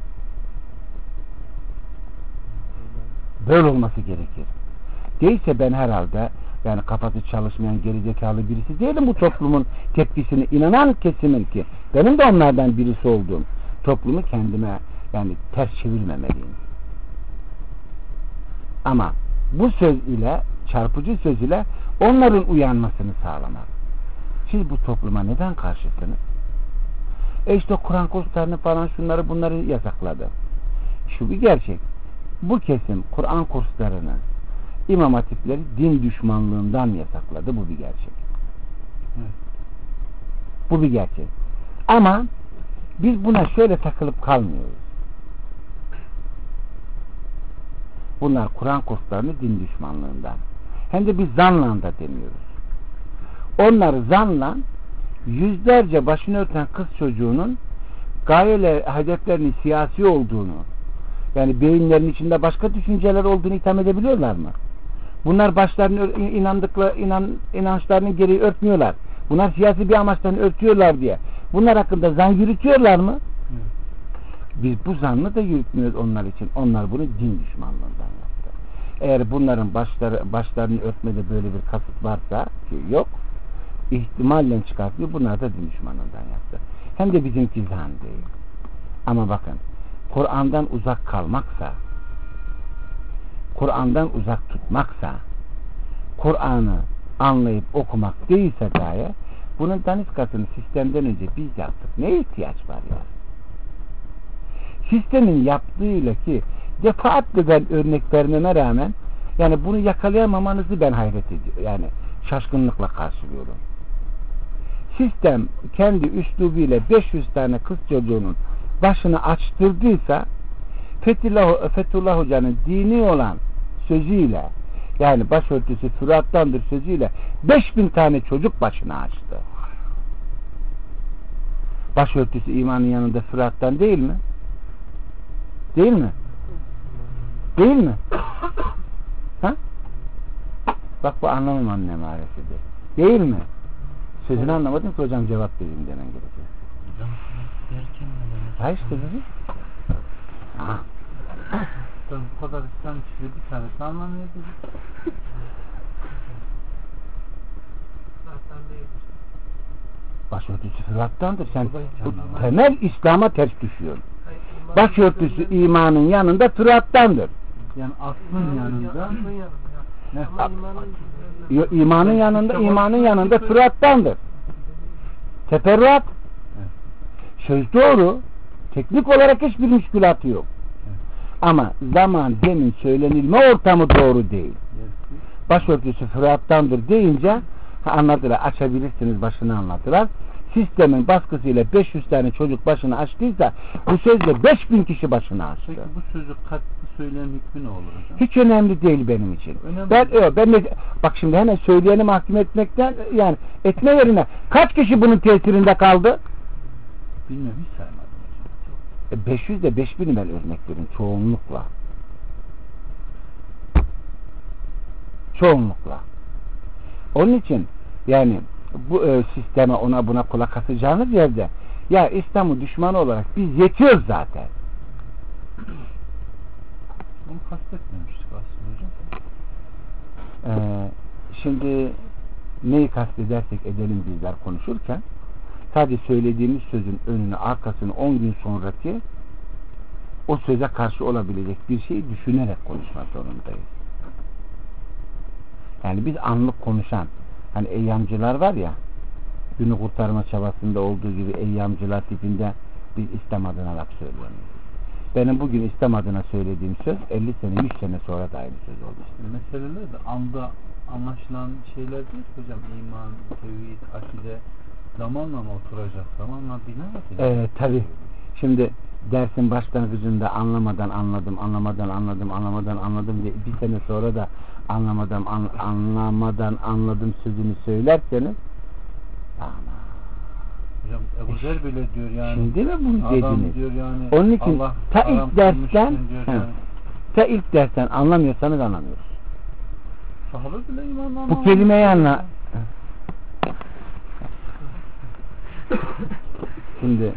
Böyle olması gerekir. Değilse ben herhalde yani kafası çalışmayan gerizekalı birisi değilim bu toplumun tepkisine inanan kesimin ki benim de onlardan birisi olduğum toplumu kendime yani ters çevirmemeliyim. Ama bu söz ile, çarpıcı söz ile Onların uyanmasını sağlamak. Siz bu topluma neden karşısınız? İşte Kur'an kurslarını falan şunları bunları yasakladı. Şu bir gerçek. Bu kesim Kur'an kurslarını, İmam Hatipleri din düşmanlığından yasakladı. Bu bir gerçek. Evet. Bu bir gerçek. Ama biz buna şöyle takılıp kalmıyoruz. Bunlar Kur'an kurslarını din düşmanlığından. Hem de biz zanla da demiyoruz. Onları zanla yüzlerce başını örten kız çocuğunun gayeler, hedeflerinin siyasi olduğunu, yani beyinlerinin içinde başka düşünceler olduğunu itham edebiliyorlar mı? Bunlar başlarını inançlarını geri örtmüyorlar. Bunlar siyasi bir amaçtan örtüyorlar diye. Bunlar hakkında zan yürütüyorlar mı? Biz bu zannı da yürütmüyoruz onlar için. Onlar bunu din düşmanlığından yaptı. Eğer bunların başlarını örtmede böyle bir kasıt varsa ki yok, ihtimalle çıkartıyor. Bunlar da din düşmanlığından yaptı. Hem de bizimki zan değil. Ama bakın, Kur'an'dan uzak kalmaksa, Kur'an'dan uzak tutmaksa, Kur'an'ı anlayıp okumak değilse gaye, bunun daniskasını sistemden önce biz yaptık. Neye ihtiyaç var ya? Sistemin yaptığıyla ki defaatle ben örnek vermeme rağmen yani bunu yakalayamamanızı ben hayret ediyorum. Yani şaşkınlıkla karşılıyorum. Sistem kendi üslubuyla 500 tane kız çocuğunun başını açtırdıysa Fethullah Hoca'nın dini olan sözüyle, yani başörtüsü Fırat'tandır sözüyle 5000 tane çocuk başını açtı. Başörtüsü imanın yanında Fırat'tan değil mi? Değil mi? Değil mi? Ha? Bak bu anlamamanın emaresidir. Değil mi? Sözünü anlamadın ki hocam cevap vereyim demen gerekiyor. Hocam derken ne demek? Ha işte dedi. Ha. Bu kadar İslam kişiyle bir tanesi anlamıyor dedi. Başörtüsü Fırat'tandır. Sen bu temel İslam'a ters düşüyorsun. Başörtüsü imanın yanında Fırat'tandır. Yani aslın yanında imanın yanında Fırat'tandır. Teferruat. Söz doğru. Teknik olarak hiçbir müşkülatı yok. Ama zaman, demin söylenilme ortamı doğru değil. Başörtüsü Fırat'tandır deyince anladılar. Açabilirsiniz başını anlattılar. Sistemin baskısıyla 500 tane çocuk başını açtıysa bu sözle 5000 kişi başını açtı. Peki bu sözü katlı söyleyen hükmü ne olur hocam? Hiç önemli değil benim için. Önemli. Ben de, bak şimdi hemen söyleyeni mahkum etmekten yani etme yerine kaç kişi bunun tesirinde kaldı? Bilmiyorum, hiç saymadım hocam. 500 de 5000'i ben örnek vereyim çoğunlukla. Çoğunlukla. Onun için yani bu sisteme ona buna kulak asacağınız yerde ya İslam'ın düşmanı olarak biz yetiyoruz zaten. Bunu kastetmemiştik aslında hocam. Şimdi neyi kastedersek edelim bizler konuşurken sadece söylediğimiz sözün önünü arkasını 10 gün sonraki o söze karşı olabilecek bir şeyi düşünerek konuşmak zorundayız. Yani biz anlık konuşan hani eyyamcılar var ya, günü kurtarma çabasında olduğu gibi eyyamcılar tipinde biz İslam adına laf söylüyoruz. Benim bugün İslam adına söylediğim söz 50 sene 100 sene sonra da aynı söz oldu. Meseleler de anda anlaşılan şeyler değil hocam. İman, tevhid, akide zamanla mı oturacak? Zamanla bina tabi. Şimdi dersin başlangıcında anlamadan anladım diye bir sene sonra da anlamadan anladım sözünü söylerseniz hocam Ebu Zer bile diyor yani. Şimdi mi bunu dediniz? Diyor yani, onun için Allah ta ilk dersten anlamıyorsanız anlamıyoruz. Sahabe bile imanla bu kelimeyi anla. Şimdi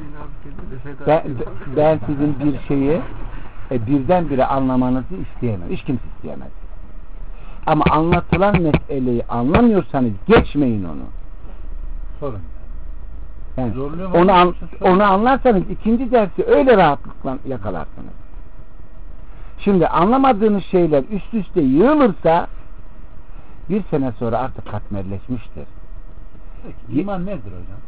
ben sizin bir şeyi birdenbire anlamanızı isteyemem. Hiç kimse isteyemez. Ama anlatılan meseleyi anlamıyorsanız geçmeyin onu. Sorun. Yani onu anlarsanız ikinci dersi öyle rahatlıkla yakalarsınız. Şimdi anlamadığınız şeyler üst üste yığılırsa Bir sene sonra artık katmerleşmiştir. Peki, iman nedir hocam?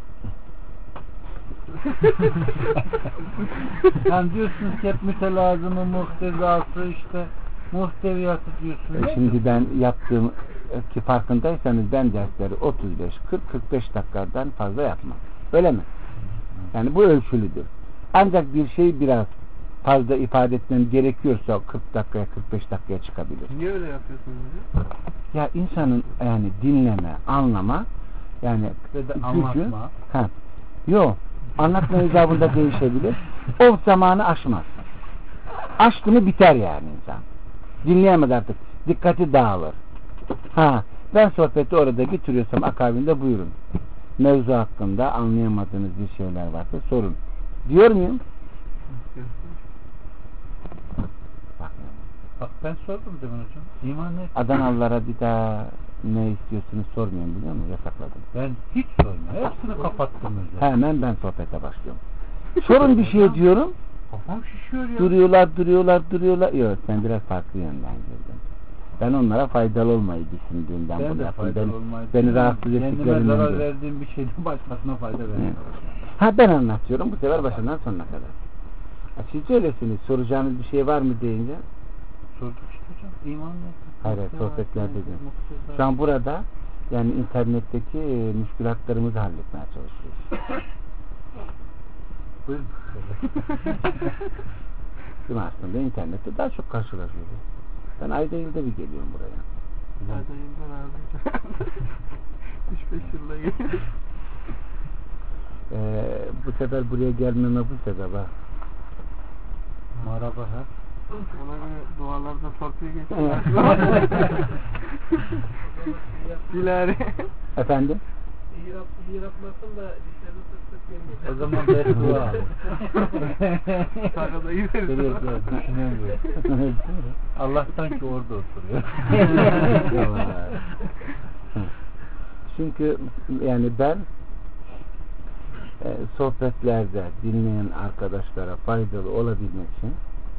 Yani diyorsunuz ki hep mütelazımı, muhtezası, işte muhteviyatı diyorsunuz. Şimdi ben yaptığım ki farkındaysanız ben dersleri 35, 40, 45 dakikadan fazla yapmam. Öyle mi? Yani bu ölçülüdür. Ancak bir şey biraz fazla ifade etmem gerekiyorsa 40 dakikaya 45 dakikaya çıkabilir. Niye öyle yapıyorsunuz hocam? Ya insanın yani dinleme, anlama yani Ve de gücü, anlatma. Yok. Anlatma icabında değişebilir. O zamanı aşmaz. Aştı mı biter yani insan. Dinleyemez artık. Dikkati dağılır. Ben sohbeti orada bitiriyorsam akabinde buyurun. Mevzu hakkında anlayamadığınız bir şeyler varsa sorun. Diyor muyum? Bak ben sordum demin hocam. İman nedir? Adanalılara bir daha ne istiyorsunuz sormayın biliyor musun? Yasakladım. Ben hiç sormuyorum. Hepsini kapattım özel. Hemen ben sohbete başlıyorum. Sorun bir şey diyorum. Kafam şişiyor ya. Duruyorlar. Yok sen biraz farklı yönden girdin. Ben onlara faydalı olmayı düşündüğümden Ben bunu de yaptım. faydalı olmayı Beni rahatsız kendime ettiklerinden zarar değil. verdiğim bir şeyden başkasına fayda vermiyorum. Ben anlatıyorum bu sefer başından sonuna kadar. Siz öylesiniz. Soracağınız bir şey var mı deyince? Sorduk işte hocam. İman nedir? Hayır, sohbetler dedim. Şu an burada yani internetteki müşkülatlarımızı halletmeye çalışıyoruz. Buyurun. Değil mi aslında internette daha çok karşılaşıyoruz. Ben ayda yılda bir geliyorum buraya. Ayda yılda abi. 3-5 yılda geliyor. Bu sefer buraya gelmeme bu sebep ha. Merhaba ha. Ona göre dualarda torpiye geçiyor. Bilari. Efendim? İyi yapmasın da dişlerini sık sık yemeyin. O zaman beddua alır. Sakada gideriz. Düşünemiyorum. Allah'tan ki orada oturuyor. Çünkü yani ben sohbetlerde dinleyen arkadaşlara faydalı olabilmek için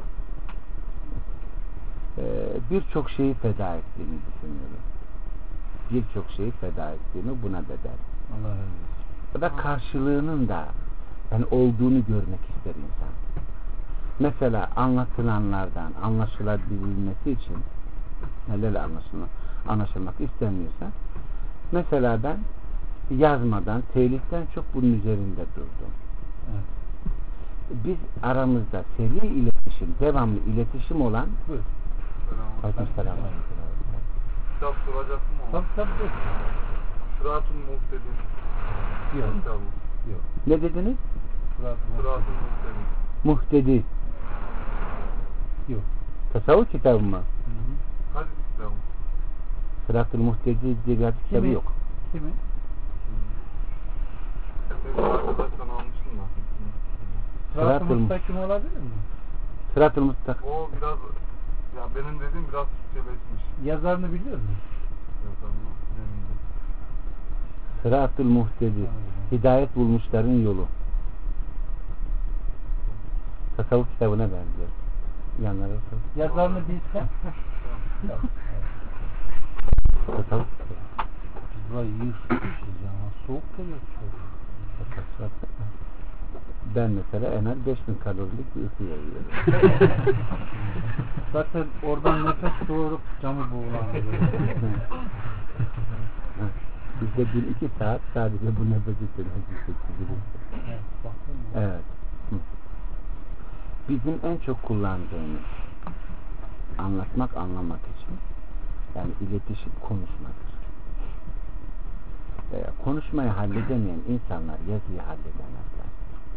birçok şeyi feda ettiğini düşünüyorum. Birçok şeyi feda ettiğimi buna bedel. Allah razı olsun. Ve karşılığının da yani olduğunu görmek ister insan. Mesela anlatılanlardan anlaşılabilmesi için neler anlaşılmak istemiyorsa mesela ben yazmadan, teliften çok bunun üzerinde durdum. Evet. Biz aramızda seri iletişim, devamlı iletişim olan Buyur. Aleykümselam. Kitap soracaksın mı? Tabii. Sırat-ı Muhtedin. Yok. Yok. Ne dediniz? Sırat-ı Muhtedin. Muhtedi. Yok. Tasavvuf kitabı mı? Hadis kitabı. Sırat-ı Muhtedi diye bir hadis kitabı Kimi? yok. Kimi? Benim arkadaştan almıştım da. Sırat-ı Sırat-ı Mustakim olabilir mi? Sırat-ı Mustakim. O biraz, ya benim dediğim biraz Türkçeleşmiş. Yazarını biliyor musun? Yazarını bilemeyeceğim. Sırat-ı Muhtedi. Hidayet bulmuşların yolu. Tasavvuf kitabına benziyor. Yanlara sor. Yazarını bilsen. Tasavvuf kitabı. Biz var yığışmışız ya. Soğuk geliyor çok. Ben mesela en az 5000 kalorilik bir ısı yiyorum. Zaten oradan nefes doğurup camı boğulan. Bizde 1-2 saat sadece bu nefesi teneffüs ediyoruz. Evet. Bizim en çok kullandığımız anlatmak, anlamak için yani iletişim konuşmadır. Konuşmayı halledemeyen insanlar yazıyı halledemezler.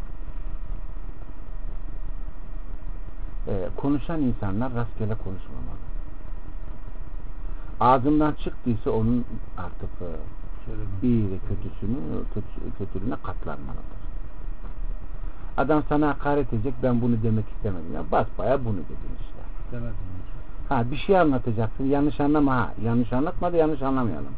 Konuşan insanlar rastgele konuşmamalı. Ağzından çıktıysa onun artık iyi ve kötülüğüne katlanmalıdır. Adam sana hakaret edecek, ben bunu demek istemedim. Ya basbaya bunu dedin işte. Demedim. Bir şey anlatacaksın, yanlış anlama. Yanlış anlatma da yanlış anlamayalım.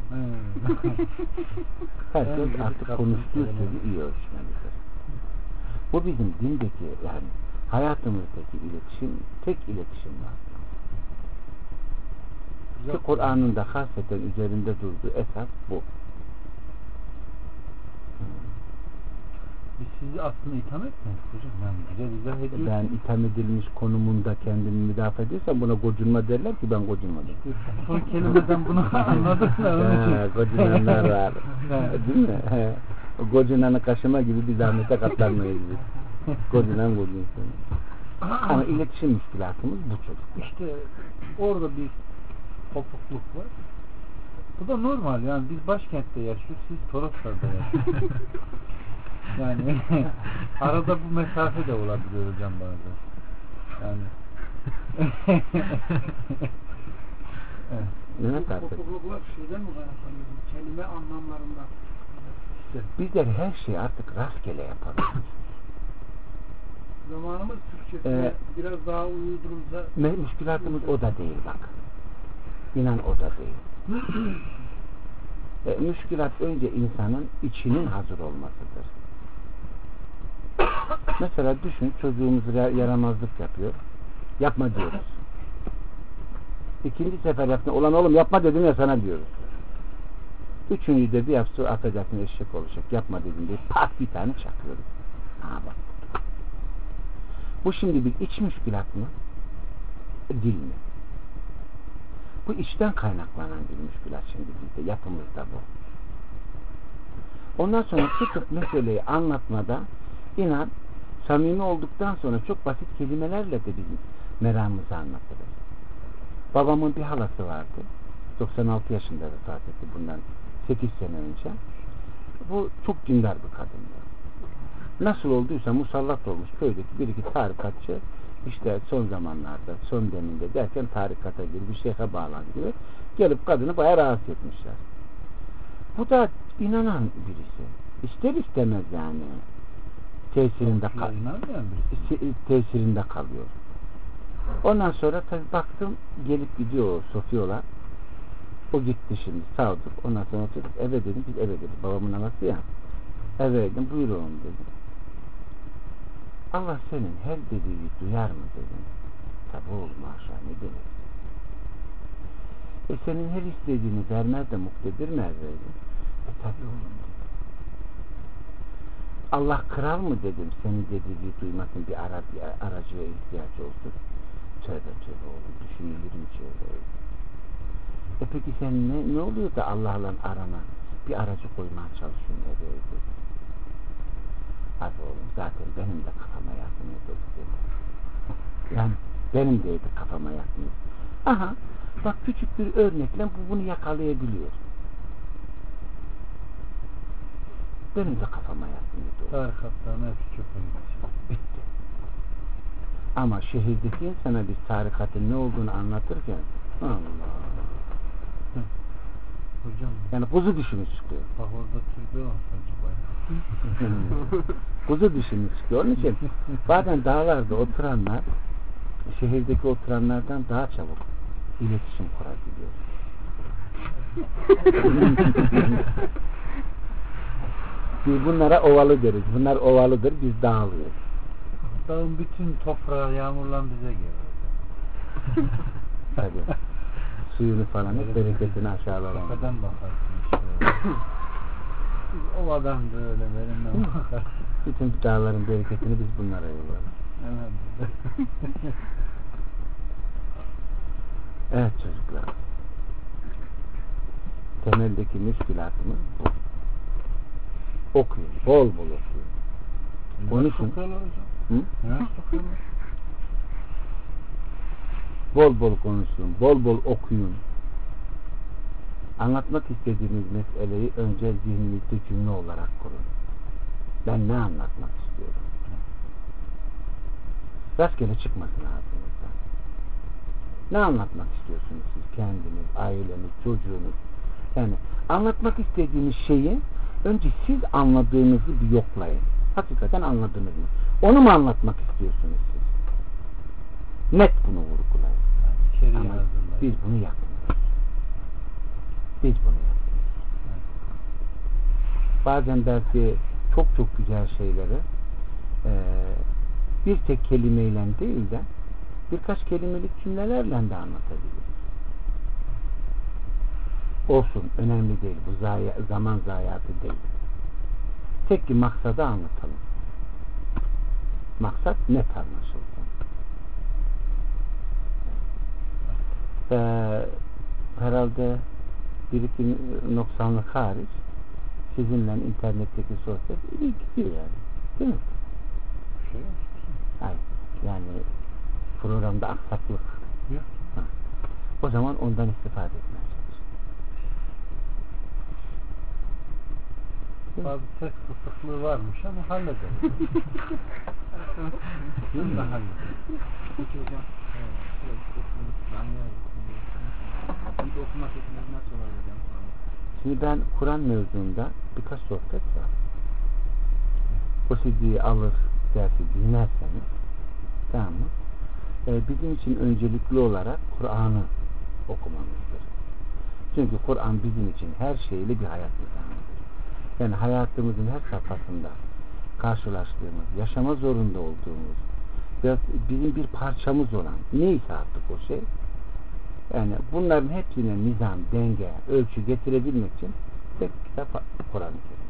Herkes artık konuştuğu sözü iyi ölçmelidir. Bu bizim dindeki yani hayatımızdaki iletişim, tek iletişim var. Ki Kur'an'ın da hasreten üzerinde durduğu esas bu. Biz sizi aslında itham etmedik hocam. Yani güzel izah ediyorsunuz. Ben itham edilmiş konumunda kendimi müdafaa ediyorsam buna gocunma derler ki ben gocunmadım. Son kelimeden bunu anladık da onun için. Gocunanlar var. Değil mi? Gocunanı kaşıma gibi bir zahmete katlanmayız biz. Gocunan gocunsun. Ama iletişim müşkilatımız bu çocuk. İşte orada bir kopukluk var. Bu da normal yani biz başkentte yaşıyoruz, siz Toroslar'da yaşıyorsunuz. Yani arada bu mesafe de olabiliyor hocam bazen. Yani evet artık. Kopukluklar şeyden mi kaynaklanıyor? Kelime anlamlarından. İşte bizler her şeyi artık rastgele yaparız. Zamanımız Türkçesine biraz daha uydurulsa. Müşkilatımız o da değil bak. İnan o da değil. Müşkilat önce insanın içinin hazır olmasıdır. Mesela düşün, çocuğumuz yaramazlık yapıyor. Yapma diyoruz. İkinci sefer yaptın. Ulan oğlum yapma dedim ya sana diyoruz. Üçüncü de bir yapsa atacaksın, eşek olacak. Yapma dedim diye pat bir tane çakıyoruz. Aha bak. Bu şimdi bir iç müşkilat mı? Dil mi? Bu içten kaynaklanan bir müşkilat şimdi bizde. Yapımızda bu. Ondan sonra tutup meseleyi anlatmada inan samimi olduktan sonra çok basit kelimelerle de bizim meramımızı anlatırız. Babamın bir halası vardı. 96 yaşında vefat etti bundan 8 sene önce. Bu çok dindar bir kadındı. Nasıl olduysa musallat olmuş köydeki bir iki tarikatçı işte son zamanlarda, son deminde derken tarikata girip bir şeyhe bağlanıyor. Gelip kadını bayağı rahatsız etmişler. Bu da inanan birisi. İster istemez yani tesirinde kalıyor. Ondan sonra tabii baktım gelip gidiyor sokuyorlar. O gitti şimdi sağdır. Ondan sonra oturduk eve dedim. Biz eve dedik. Babamın anası ya. Eve dedim. Buyur oğlum dedim. Allah senin her dediğini duyar mı dedim. Tabi oğlum aşağı ne demek. Senin her istediğini vermez de muktedir mi dedim. Tabi oğlum dedim. Allah kral mı dedim. Senin dediğini duymasın bir aracıya ihtiyaç olsun. Tövbe tövbe oğlum. Düşünülür mü şöyle? Peki sen ne oluyor da Allah'la arana bir aracı koymaya çalışıyorsun eve dedi. Abi oğlum zaten benim de kafama yatmıyor dedi. Yani benim de kafama yatmıyor. Aha bak küçük bir örnekle bunu yakalayabiliyor. Benim de kafama yatmıyor. Tarikatlarına hepsi çok önemli. Bitti. Ama şehirdeki insana bir tarikatın ne olduğunu anlatırken Allah. Hocam. Yani kuzu dişimiz çıkıyor. Bak orada türbe olsa acaba. Kuzu dişimiz çıkıyor. Onun için bazen dağlarda oturanlar şehirdeki oturanlardan daha çabuk iletişim kurabiliyor. Biz bunlara ovalı deriz. Bunlar ovalıdır. Biz dağılıyoruz. Dağın bütün toprağı yağmurla bize geliyor. Tabii. Suyunu falan hep bereketini aşağılara. Ovadan bakarsın işte. Ovadan böyle benimle bakarsın. Bütün dağların bereketini biz bunlara yollarız. Evet çocuklar. Temeldeki müşkilatımız bu. Okuyun. Bol bol okuyun. Onun için bol bol konuşun. Bol bol okuyun. Anlatmak istediğiniz meseleyi önce zihninizde cümle olarak kurun. Ben ne anlatmak istiyorum? Rastgele çıkmasın ağzınızdan. Ne anlatmak istiyorsunuz siz? Kendiniz, aileniz, çocuğunuz. Yani anlatmak istediğiniz şeyi önce siz anladığınızı bir yoklayın. Hakikaten anladınız mı? Onu mu anlatmak istiyorsunuz siz? Net bunu vurgulayın. Yani ama biz bunu yapmıyoruz. Biz bunu yapmıyoruz. Evet. Bazen belki çok çok güzel şeyleri bir tek kelimeyle değil de birkaç kelimelik cümlelerle de anlatabiliriz. Olsun, önemli değil. Bu zaman zayiatı değil. Tek ki maksadı anlatalım. Maksat net anlaşılsın. Herhalde bir iki noksanlık hariç sizinle internetteki sohbet iyi gidiyor yani. Değil mi? Hayır. Yani programda aksaklık yok. O zaman ondan istifade etmeye çalışın. Bazı ses kısıklığı varmış ama hallederiz. Değil mi? Hallederiz. Peki hocam, ilk okuma tekniği nasıl olur hocam? Şimdi ben Kur'an mevzuunda birkaç sohbet var. O CD'yi alır dersi dinlerseniz, tamam mı? Bizim için öncelikli olarak Kur'an'ı okumamızdır. Çünkü Kur'an bizim için her şeyle bir hayat nizamıdır. Yani hayatımızın her safhasında karşılaştığımız, yaşama zorunda olduğumuz ve bizim bir parçamız olan neyse artık o şey, yani bunların hepsine nizam, denge, ölçü getirebilmek için tek kitap Kur'an-ı Kerim.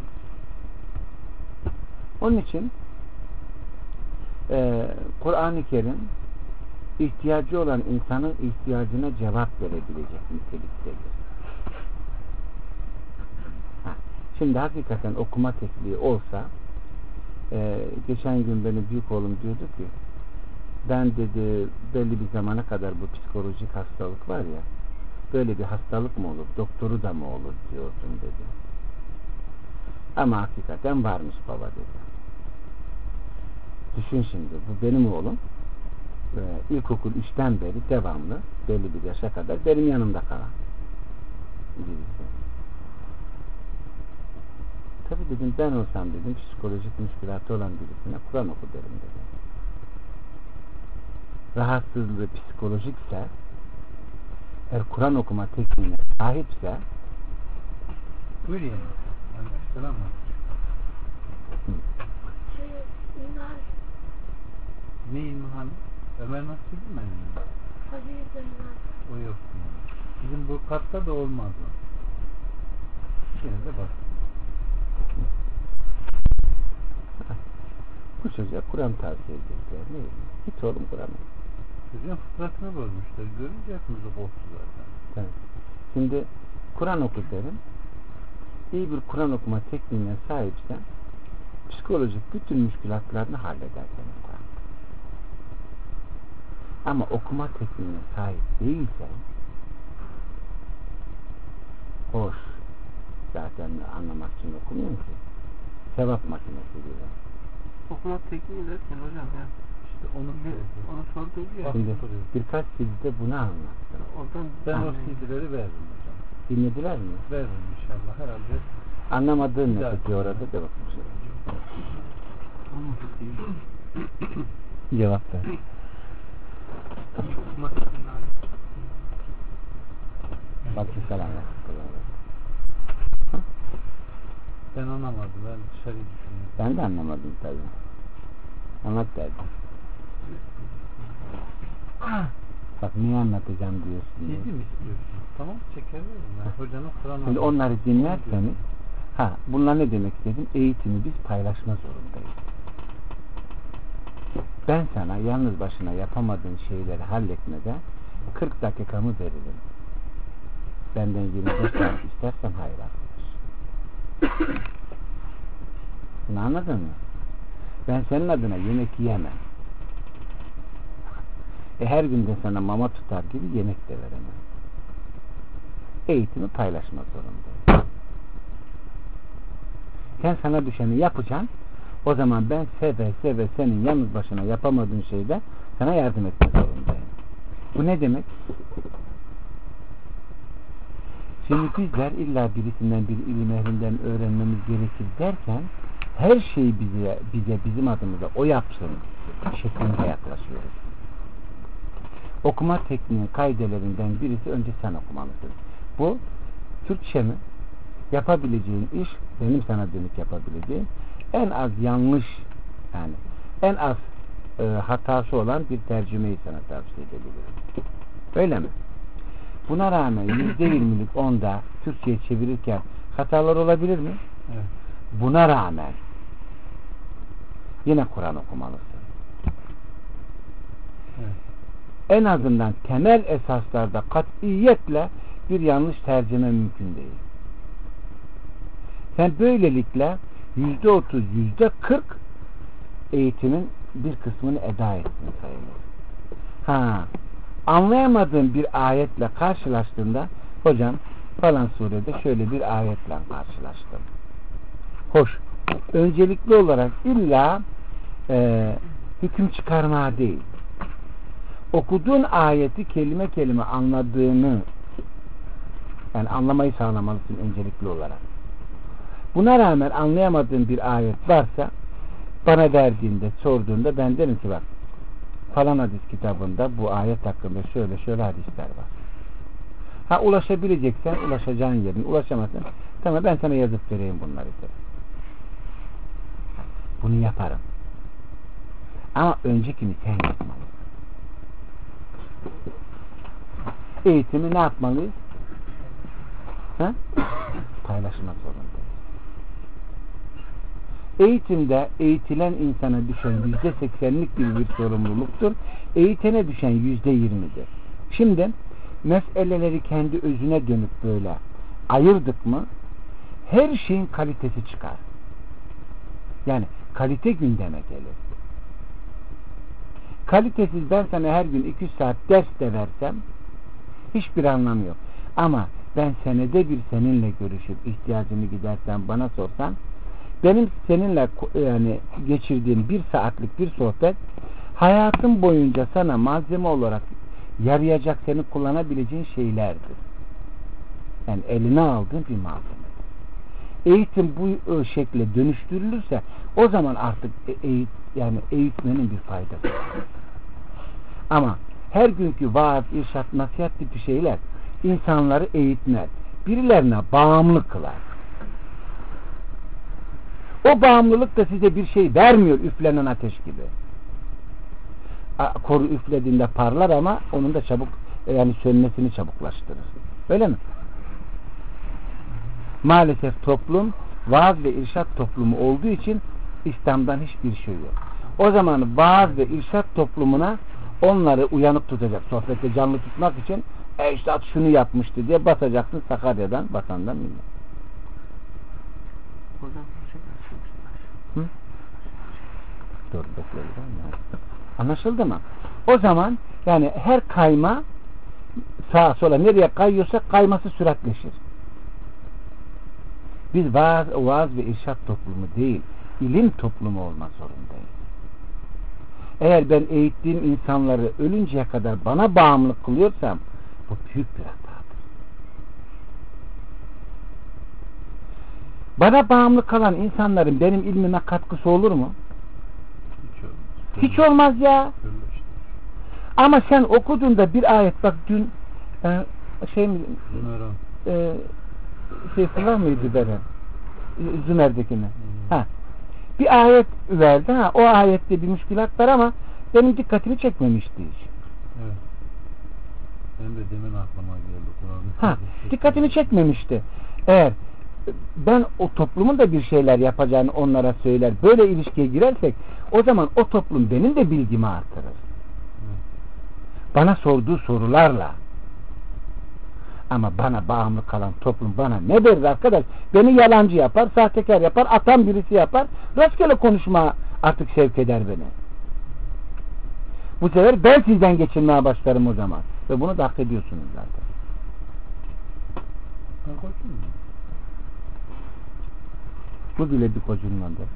Onun için Kur'an-ı Kerim ihtiyacı olan insanın ihtiyacına cevap verebilecek niteliktedir. Şimdi hakikaten okuma tekniği olsa, geçen gün benim büyük oğlum diyordu ki, ben dedi belli bir zamana kadar bu psikolojik hastalık var ya, böyle bir hastalık mı olur, doktoru da mı olur diyordum dedi. Ama hakikaten varmış baba dedi. Düşün şimdi, bu benim oğlum ilkokul 3'ten beri devamlı belli bir yaşa kadar benim yanımda kalan birisi. Tabi dedim ben olsam dedim psikolojik müşkülatı olan birisine Kur'an oku derim dedim. Rahatsızlığı psikolojikse, eğer Kur'an okuma tekniğine sahipse, buyur yani. Selam var. Ne ilmihanı? Ömer Nasip'in mi? O yok. Bizim bu katta da olmaz o. Yine de bak. Bu çocuğa Kur'an tavsiye edecekler. Ne bileyim. Git oğlum Kur'an'ı. Çocuğun fıtratını bozmuşlar. Görünce hepimizi korktu zaten. Evet. Şimdi Kur'an oku derim. İyi bir Kur'an okuma tekniğine sahipsen psikolojik bütün müşkülatlarını halleder senin Kur'an. Ama okuma tekniğine sahip değilsen, hoş, zaten anlamak için okumuyorum ki, sevap makinesi gibi. Okuma tekniği derken hocam ya. İşte onu sorduğu ya. Şimdi birkaç cilde bunu anlattım. Oradan ben o CD'leri veririm hocam. Dinlediler mi? Veririm inşallah herhalde. Anlamadığın ne peki orada da bakmışlar. Cevap ver. Bak selam. Ben anlamadım. Ben dışarıyı düşünüyorum. Ben de anlamadım tabii. Anlat derdim. Bak niye anlatacağım diyorsun. CD mi istiyorsun? Tamam çekerim ben. Hocanın Kur'an şimdi onları dinlerseniz bunlar ne demek istedim? Eğitimi biz paylaşma zorundayız. Ben sana yalnız başına yapamadığın şeyleri halletmede 40 dakikamı veririm. Benden 24 saat istersen hayır arkadaş. Bunu anladın mı? Ben senin adına yemek yiyemem. Her gün de sana mama tutar gibi yemek de veremem. Eğitimi paylaşma zorundayım. Sen sana düşeni yapacaksın. O zaman ben seve senin yalnız başına yapamadığın şeyde sana yardım etme zorundayım. Bu ne demek? Şimdi bizler illa birisinden bir ilim ehlinden öğrenmemiz gerekir derken her şeyi bize bizim adımıza o yapsın şeklinde yaklaşıyoruz. Okuma tekniği kaidelerinden birisi önce sen okumalısın. Bu Türkçe mi? Yapabileceğin iş benim sana dönük yapabileceğim en az yanlış yani en az hatası olan bir tercümeyi sana tavsiye edebilirim. Öyle mi? Buna rağmen %20'lik onda Türkçe'ye çevirirken hatalar olabilir mi? Evet. Buna rağmen yine Kur'an okumalısın. Evet. En azından temel esaslarda katiyetle bir yanlış tercüme mümkün değil. Sen böylelikle %30, %40 eğitimin bir kısmını eda ettin sayılır. Anlayamadığın bir ayetle karşılaştığında hocam falan surede şöyle bir ayetle karşılaştım. Hoş. Öncelikli olarak illa hüküm çıkarma değil. Okuduğun ayeti kelime kelime anladığını, yani anlamayı sağlamalısın öncelikli olarak. Buna rağmen anlayamadığın bir ayet varsa bana verdiğinde, sorduğunda ben derim ki bak falan hadis kitabında bu ayet hakkında şöyle şöyle hadisler var. Ulaşabileceksen ulaşacağın yerine, ulaşamazsan tamam ben sana yazıp vereyim bunları. Bunu yaparım. Ama öncekini sen yapmalısın. Eğitimi ne yapmalıyız? Paylaşmak zorundayız. Eğitimde eğitilen insana düşen %80'lik bir sorumluluktur. Eğitene düşen %20'dir. Şimdi meseleleri kendi özüne dönüp böyle ayırdık mı her şeyin kalitesi çıkar. Yani kalite gündeme gelir. Kalitesiz ben sana her gün 200 saat ders de versem hiçbir anlamı yok. Ama ben senede bir seninle görüşüp ihtiyacını gidersem bana sorsan benim seninle yani geçirdiğim 1 saatlik bir sohbet hayatın boyunca sana malzeme olarak yarayacak, seni kullanabileceğin şeylerdir. Yani eline aldığın bir malzeme. Eğitim bu şekle dönüştürülürse o zaman artık eğitmenin bir faydası var. Ama her günkü vaaz, irşat, nasihat tipi şeyler insanları eğitmez. Birilerine bağımlı kılar. O bağımlılık da size bir şey vermiyor üflenen ateş gibi. Koru üflediğinde parlar ama onun da çabuk sönmesini çabuklaştırır. Öyle mi? Maalesef toplum vaaz ve irşat toplumu olduğu için İslam'dan hiçbir şey yok. O zaman vaaz ve irşat toplumuna onları uyanık tutacak. Sohbette canlı tutmak için işte şunu yapmıştı diye basacaksın Sakarya'dan, bakandan bilmem. Dur bekleyelim. Anlaşıldı mı? O zaman yani her kayma sağa sola nereye kayıyorsa kayması süratleşir. Biz vaaz ve irşat toplumu değil, ilim toplumu olmak zorundayız. Eğer ben eğittiğim insanları ölünceye kadar bana bağımlı kılıyorsam bu büyük bir hatadır. Bana bağımlı kalan insanların benim ilmime katkısı olur mu? Hiç olmaz ya. Ama sen okuduğunda bir ayet, bak dün Seyfullah mıydı benim? Zümer'dekine. Bir ayet verdi. O ayette bir müşkilat var ama benim dikkatimi çekmemişti hiç. Evet. Benim de demin aklıma geldi. Dikkatimi çekmemişti. Eğer ben o toplumun da bir şeyler yapacağını onlara söyler, böyle ilişkiye girersek o zaman o toplum benim de bilgimi artırır. Bana sorduğu sorularla. Ama bana bağımlı kalan toplum bana ne verir arkadaş? Beni yalancı yapar, sahtekar yapar, atan birisi yapar. Rastgele konuşma artık sevk eder beni. Bu sefer ben sizden geçinmeye başlarım o zaman. Ve bunu da hak ediyorsunuz zaten. Bu bile bir kocunmandır.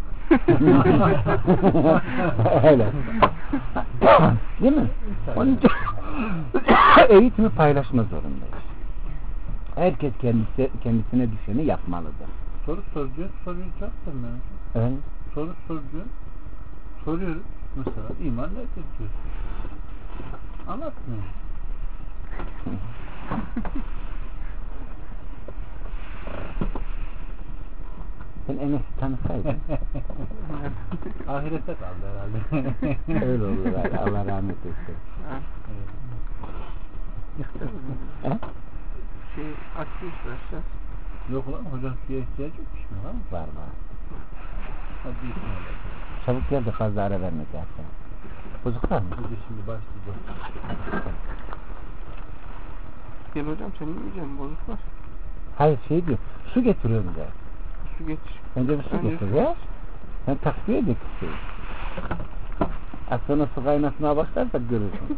Öyle. Değil mi? Onun için eğitimi paylaşma zorundayız. Herkes kendisine düşeni yapmalıdır. Soru soruyor, soruyu cevap vermiyor. Evet. Soru soruyor, soruyoruz. Mesela iman nedir diyor. Anlatmıyor. Sen Enes'i tanısaydın. Ahirete kaldı herhalde. Öyle olur. Allah rahmet etsin. Aklı istersen. Yok lan hocam suya ihtiyacı yokmuş mu lan? Var. Hadi bismillah. Çabuk gel de fazla ara verme dersen. Bozuklar mı? Hoca şimdi başlayacak. Gel hocam sen yemeyeceksin bozuk var. Hayır diyor. Su getiriyorum de. Su getir. Önce bir su Önce getir su ya. Sen takviye de suyu. Az sonra su kaynatmaya başlarsak görürsün.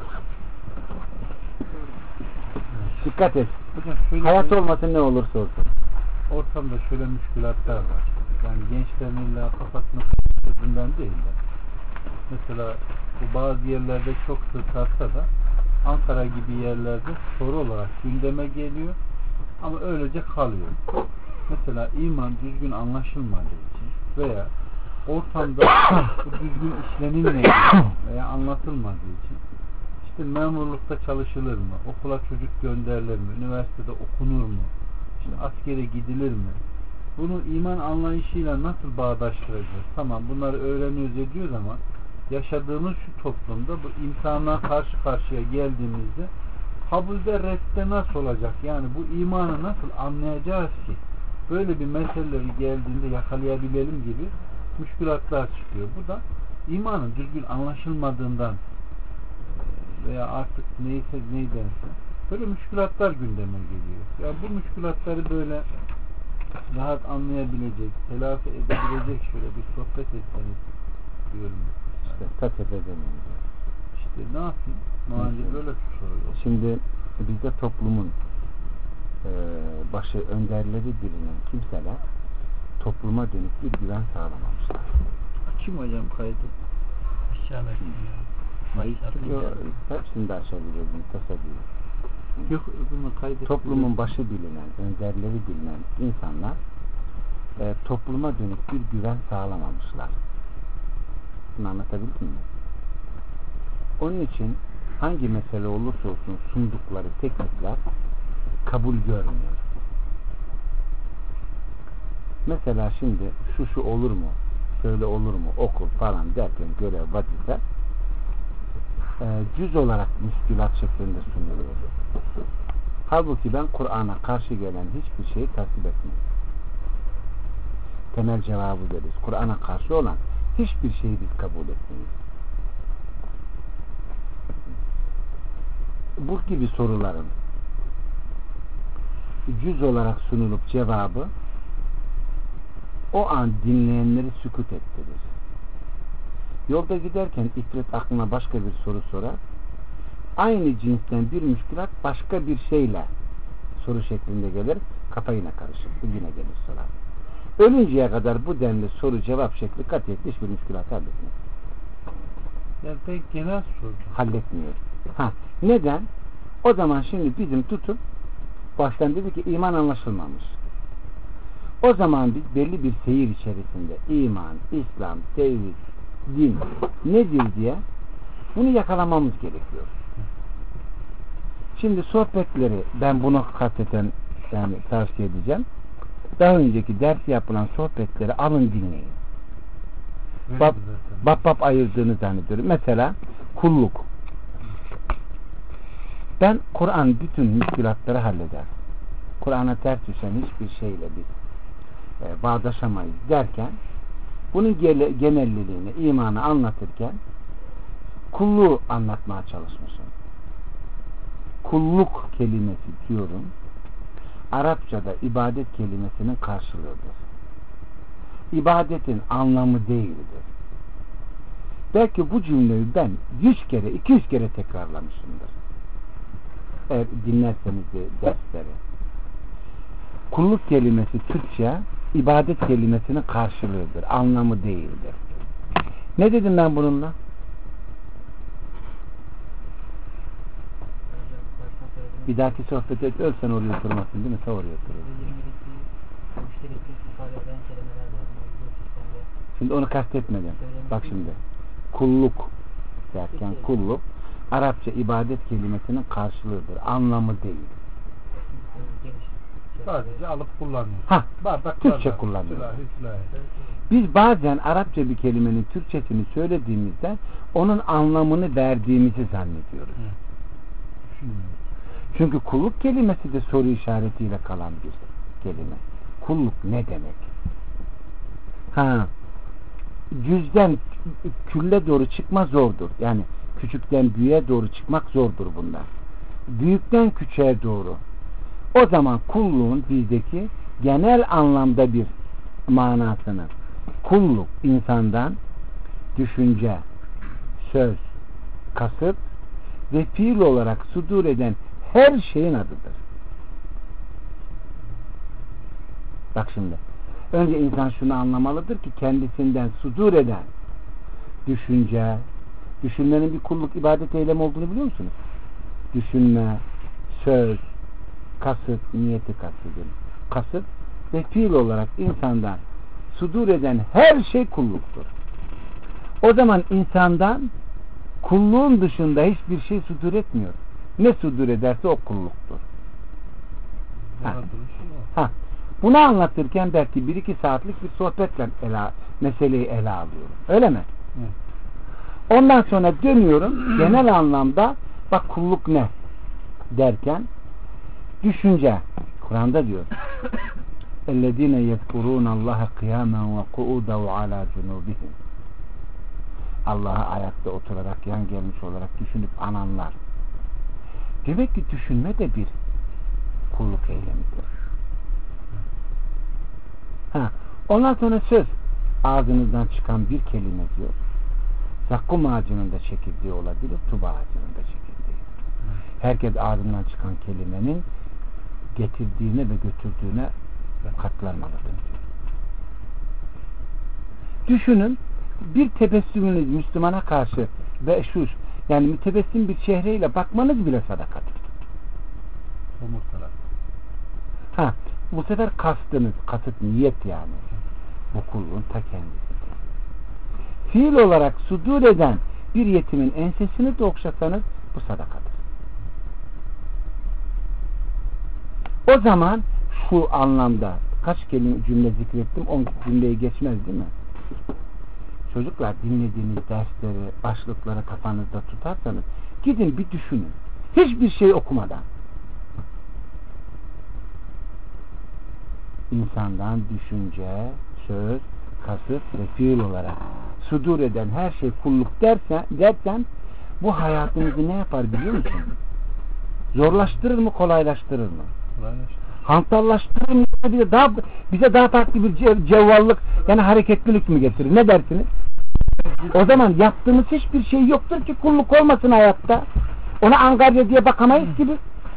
Dikkat et. Hocam şöyle Hayat olmasın ne olursa olsun. ortamda şöyle müşkülatlar var. Yani gençlerin illa kafasını s***ından değil de. Mesela bu bazı yerlerde çok sık artsa da Ankara gibi yerlerde soru olarak gündeme geliyor ama öylece kalıyor. Mesela iman düzgün anlaşılmadığı için veya ortamda bu düzgün işlenilmediği veya anlatılmadığı için işte memurlukta çalışılır mı? Okula çocuk gönderilir mi? Üniversitede okunur mu? İşte askere gidilir mi? Bunu iman anlayışıyla nasıl bağdaştıracağız? Tamam bunları öğreniyoruz ediyoruz ama yaşadığımız şu toplumda bu imtihanla karşı karşıya geldiğimizde kabulde redde nasıl olacak? Yani bu imanı nasıl anlayacağız ki? Böyle bir meseleleri geldiğinde yakalayabilelim gibi müşkülatlar çıkıyor. Bu da imanın düzgün anlaşılmadığından veya artık neydense böyle müşkülatlar gündeme geliyor. Yani bu müşkülatları böyle rahat anlayabilecek, telafi edebilecek şöyle bir sohbet etseniz diyorum. İşte tasvip edemiyorum. İşte ne yapayım? Maalesef böyle soruyor. Şimdi bizde toplumun başı önderleri bilinen kimseler topluma dönük bir güven sağlamamışlar. Kim hocam kaydı? Aşağıda Yok, hepsini de aşabilirim, tasavvur. Yok öbürünü kaydı. Toplumun başı bilinen, önderleri bilinen insanlar topluma dönük bir güven sağlamamışlar. Bunu anlatabildim mi? Onun için hangi mesele olursa olsun sundukları teknikler kabul görmüyor. Mesela şimdi şu olur mu, şöyle olur mu, okul falan derken görev, vazife cüz olarak müşkülat şeklinde sunuluyor. Halbuki ben Kur'an'a karşı gelen hiçbir şeyi tasvip etmiyorum. Temel cevabı veririz. Kur'an'a karşı olan hiçbir şeyi biz kabul etmeyiz. Bu gibi soruların cüz olarak sunulup cevabı o an dinleyenleri sükut ettirir. Yolda giderken ifrit aklına başka bir soru sorar. Aynı cinsten bir müşkülat başka bir şeyle soru şeklinde gelir. Kafa yine karışır. Yine gelir sorar. Ölünceye kadar bu denli soru cevap şekli katiyetle hiçbir müşkülat halletmiyor. Yani pek genel soru. Halletmiyor. Neden? O zaman şimdi bizim tutup baştan dedi ki iman anlaşılmamış. O zaman biz belli bir seyir içerisinde iman, İslam, tevhid, din nedir diye bunu yakalamamız gerekiyor. Şimdi sohbetleri ben bunu kasteten yani tavsiye edeceğim. Daha önceki ders yapılan sohbetleri alın dinleyin. Bab ayırdığını zannediyorum. Mesela kulluk. Ben Kur'an bütün müşkülatları halleder. Kur'an'a ters düşen hiçbir şeyle biz bağdaşamayız derken bunun genelliliğini, imanı anlatırken kulluğu anlatmaya çalışmışım. Kulluk kelimesi diyorum. Arapçada ibadet kelimesinin karşılığıdır. İbadetin anlamı değildir. Belki bu cümleyi ben 100 kere, 200 kere tekrarlamışımdır. Eğer dinlerseniz dersleri. Kulluk kelimesi Türkçe ibadet kelimesinin karşılığıdır. Anlamı değildir. Ne dedim ben bununla? Bir dahaki sohbete ölsen oraya oturmasın değil mi? Ta oraya oturur. Şimdi onu kastetmedim. Bak şimdi. Kulluk derken kulluk Arapça ibadet kelimesinin karşılığıdır. Anlamı değil. Sadece alıp kullanıyor. Türkçe kullanıyor. Biz bazen Arapça bir kelimenin Türkçesini söylediğimizde onun anlamını verdiğimizi zannediyoruz. Çünkü kulluk kelimesi de soru işaretiyle kalan bir kelime. Kulluk ne demek? Cüzden külle doğru çıkma zordur. Yani küçükten büyüğe doğru çıkmak zordur bunlar. Büyükten küçüğe doğru. O zaman kulluğun bizdeki genel anlamda bir manasını, kulluk insandan düşünce, söz, kasıt ve fiil olarak sudur eden her şeyin adıdır. Bak şimdi, önce insan şunu anlamalıdır ki kendisinden sudur eden düşünce, düşünmenin bir kulluk, ibadet, eylem olduğunu biliyor musunuz? Düşünme, söz, kasıt, niyeti kastedin. Kasıt ve fiil olarak insandan sudur eden her şey kulluktur. O zaman insandan kulluğun dışında hiçbir şey sudur etmiyor. Ne sudur ederse o kulluktur. Bunu anlatırken belki 1-2 saatlik bir sohbetle meseleyi ele alıyorum. Öyle mi? Evet. Ondan sonra dönüyorum genel anlamda bak kulluk ne derken düşünce. Kur'an'da diyor اَلَّذ۪ينَ يَذْكُرُونَ اللّٰهَ قِيَامًا وَقُعُودًا وَعَلَى جُنُوبِهِمْ Allah'a ayakta oturarak, yan gelmiş olarak düşünüp ananlar. Demek ki düşünme de bir kulluk eylemidir. Ondan sonra söz, ağzınızdan çıkan bir kelime diyor. Zakkum ağacının da çekirdeği olabilir, tuba ağacının da çekirdeği. Herkes ağzından çıkan kelimenin getirdiğine ve götürdüğüne katlanmalıdır diyor. Düşünün, bir tebessümünüz Müslümana karşı ve yani mütebessim bir çehreyle bakmanız bile sadakadır. Bu sefer kastınız, kasıt, niyet yani. Bu kulluğun ta kendisidir. Fiil olarak sudur eden bir yetimin ensesini de okşasanız bu sadakadır. O zaman şu anlamda kaç kelime cümle zikrettim, 10 cümleyi geçmez değil mi? Çocuklar, dinlediğiniz dersleri, başlıkları kafanızda tutarsanız gidin bir düşünün. Hiçbir şey okumadan. İnsandan düşünce, söz, kasıt ve fiil olarak sudur eden her şey kulluk dersen bu hayatınızı ne yapar biliyor musun? Zorlaştırır mı, kolaylaştırır mı? Hantallaştırır mı? Bize daha farklı bir cevvallık, yani hareketlilik mi getirir? Ne dersiniz? O zaman yaptığımız hiçbir şey yoktur ki kulluk olmasın hayatta. Ona angarya diye bakamayız gibi.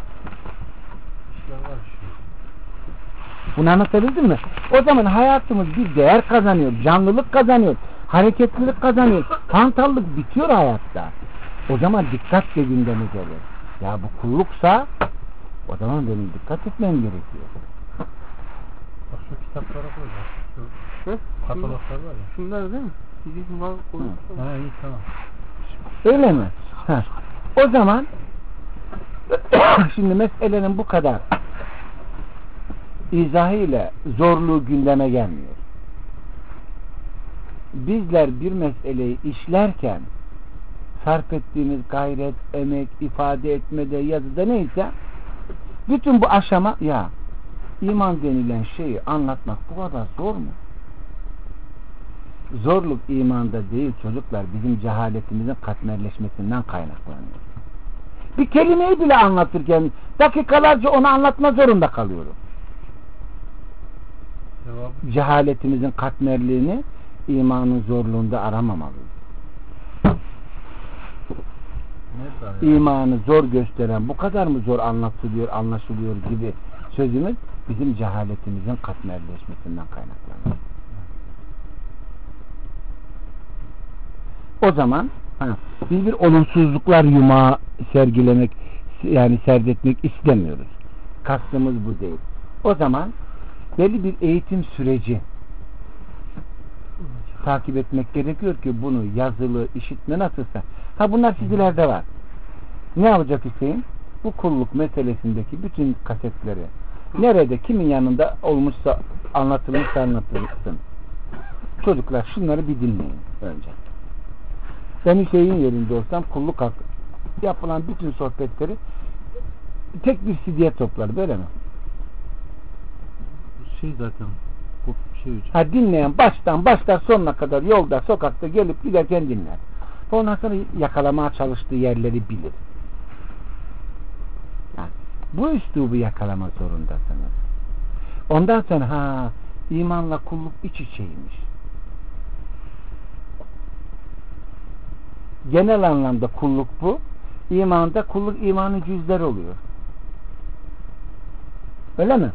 Bunu anlatabildim mi? O zaman hayatımız bir değer kazanıyor, canlılık kazanıyor, hareketlilik kazanıyor, hantallık bitiyor hayatta. O zaman dikkat de gündeme gelir. Ya bu kulluksa o zaman benim dikkat etmem gerekiyor. Bak şu kitaplara koy. Şu kataloglar var ya. Şunlar değil mi? İyi tamam. Öyle mi? O zaman şimdi meselenin bu kadar izahı ile zorluğu gündeme gelmiyor. Bizler bir meseleyi işlerken sarf ettiğimiz gayret, emek, ifade etmede, yazıda neyse bütün bu aşama iman denilen şeyi anlatmak bu kadar zor mu? Zorluk imanda değil çocuklar, bizim cehaletimizin katmerleşmesinden kaynaklanıyor. Bir kelimeyi bile anlatırken dakikalarca onu anlatma zorunda kalıyorum. Cehaletimizin katmerliğini imanın zorluğunda aramamalıyız. İmanı zor gösteren, bu kadar mı zor anlatılıyor, anlaşılıyor gibi sözümüz bizim cehaletimizin katmerleşmesinden kaynaklanıyor. O zaman biz bir olumsuzluklar yumağı sergilemek, yani serdetmek istemiyoruz. Kastımız bu değil. O zaman belli bir eğitim süreci takip etmek gerekiyor ki bunu yazılı, işitme nasılsa. Bunlar sizlerde var. Ne yapacak Hüseyin? Bu kulluk meselesindeki bütün kasetleri nerede, kimin yanında olmuşsa anlatılmışsa anlatılsın. Çocuklar şunları bir dinleyin önce. Ben Hüseyin yerinde olsam kulluk hakkı yapılan bütün sohbetleri tek bir CD'ye toplar, böyle mi? Şey zaten bu şey hocam. Ha, dinleyen baştan sonuna kadar yolda, sokakta gelip giderken dinler. Ondan sonra yakalamaya çalıştığı yerleri bilir. Yani, bu üslubu yakalama zorundasınız. Ondan sonra imanla kulluk iç içeymiş. Genel anlamda kulluk bu. İmanda kulluk imanın cüzleri oluyor. Öyle mi?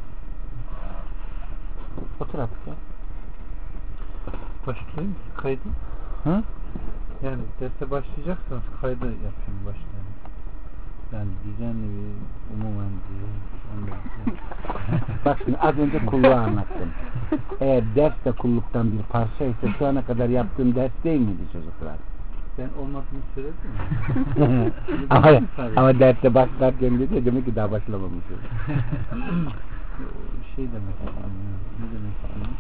Otur artık ya. Başlayayım mı? Kaydı. Hı? Yani derse başlayacaksanız kaydı yapayım başlayayım. Yani düzenli bir umumen diye. Bak şimdi az önce kulluğu anlattım. Eğer ders de kulluktan bir parça ise şu ana kadar yaptığım ders değil miydi çocuklar? Ben olmadığını söyledim mi? ama derste başlarken dedi ya, demek ki daha başlamamışız. Şey demek istiyorum. Ne demek istiyorum?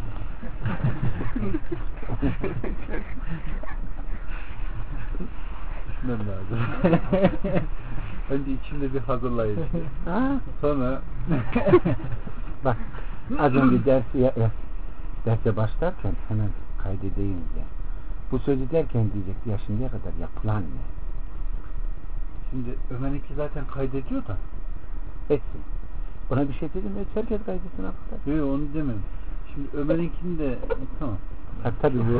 Düşünmem lazım. Önce içimde bir hazırlayıcı. Sonra bak az önce derse başlarken hemen kaydedeyim diye. Bu sözü derken diyecekti ya, şimdiye kadar yapılan ne? Şimdi Ömer'inki zaten kaydediyor da. Etsin. Ona bir şey dedim mi? Herkes kaydetsin arkadaşlar. Yok, onu demem. Şimdi Ömer'inkini de tamam. Tabii bu.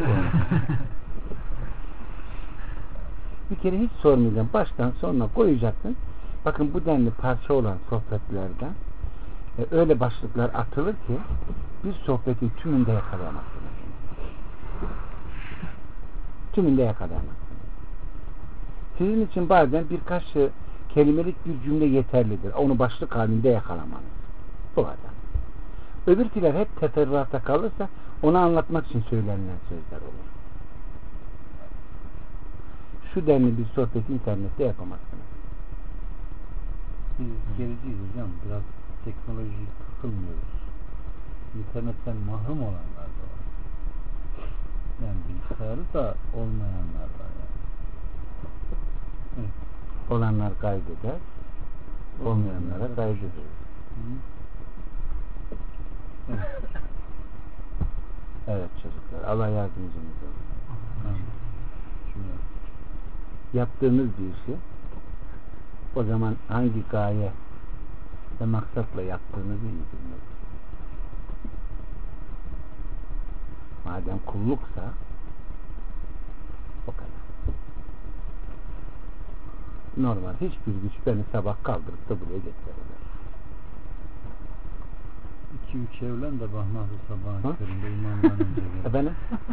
Bir kere hiç sormayacağım. Baştan sonuna koyacaksın. Bakın bu denli parça olan sohbetlerden öyle başlıklar atılır ki bir sohbetin tümünde yakalayamazsınız. Tümünde yakalayamazsınız. Sizin için bazen birkaç kelimelik bir cümle yeterlidir. Onu başlık halinde yakalamanız. Bu kadar. Öbürkiler hep teferruata kalırsa onu anlatmak için söylenilen sözler olur. Şu denli bir sohbeti internette yapamazsınız. Biz gericiyiz hocam. Biraz teknolojiye takılmıyoruz. İnternetten mahrum olanlar da var. Yani bilgisayarı da olmayanlar var yani. Evet. Olanlar kaydeder, olmayanlara kaydeder. Evet. Evet çocuklar, Allah yardımcınız olsun. Yaptığınız bir işi o zaman hangi gaye ve maksatla yaptığınızı iyi bilmek. Madem kulluksa o kadar. Normal hiçbir güç beni sabah kaldırıp da buraya getirir. 2-3 evlen de bahmazı sabahın köründe imandan önce gelir. Efendim?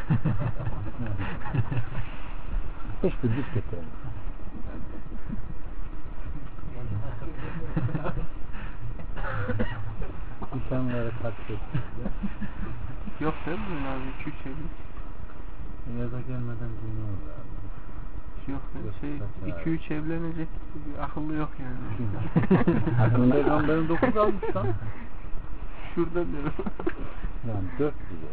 Hiçbir güç getiremez. İnsanlara takdir ettiler. Yok değil mi abi? 2-3 evlilik. Yaza gelmeden dinliyorlar. Yok değil. 2-3 evlenecek bir akıllı yok yani. Aklında Peygamberin 9 almış lan. Şurada diyorum. Yani 4 bile.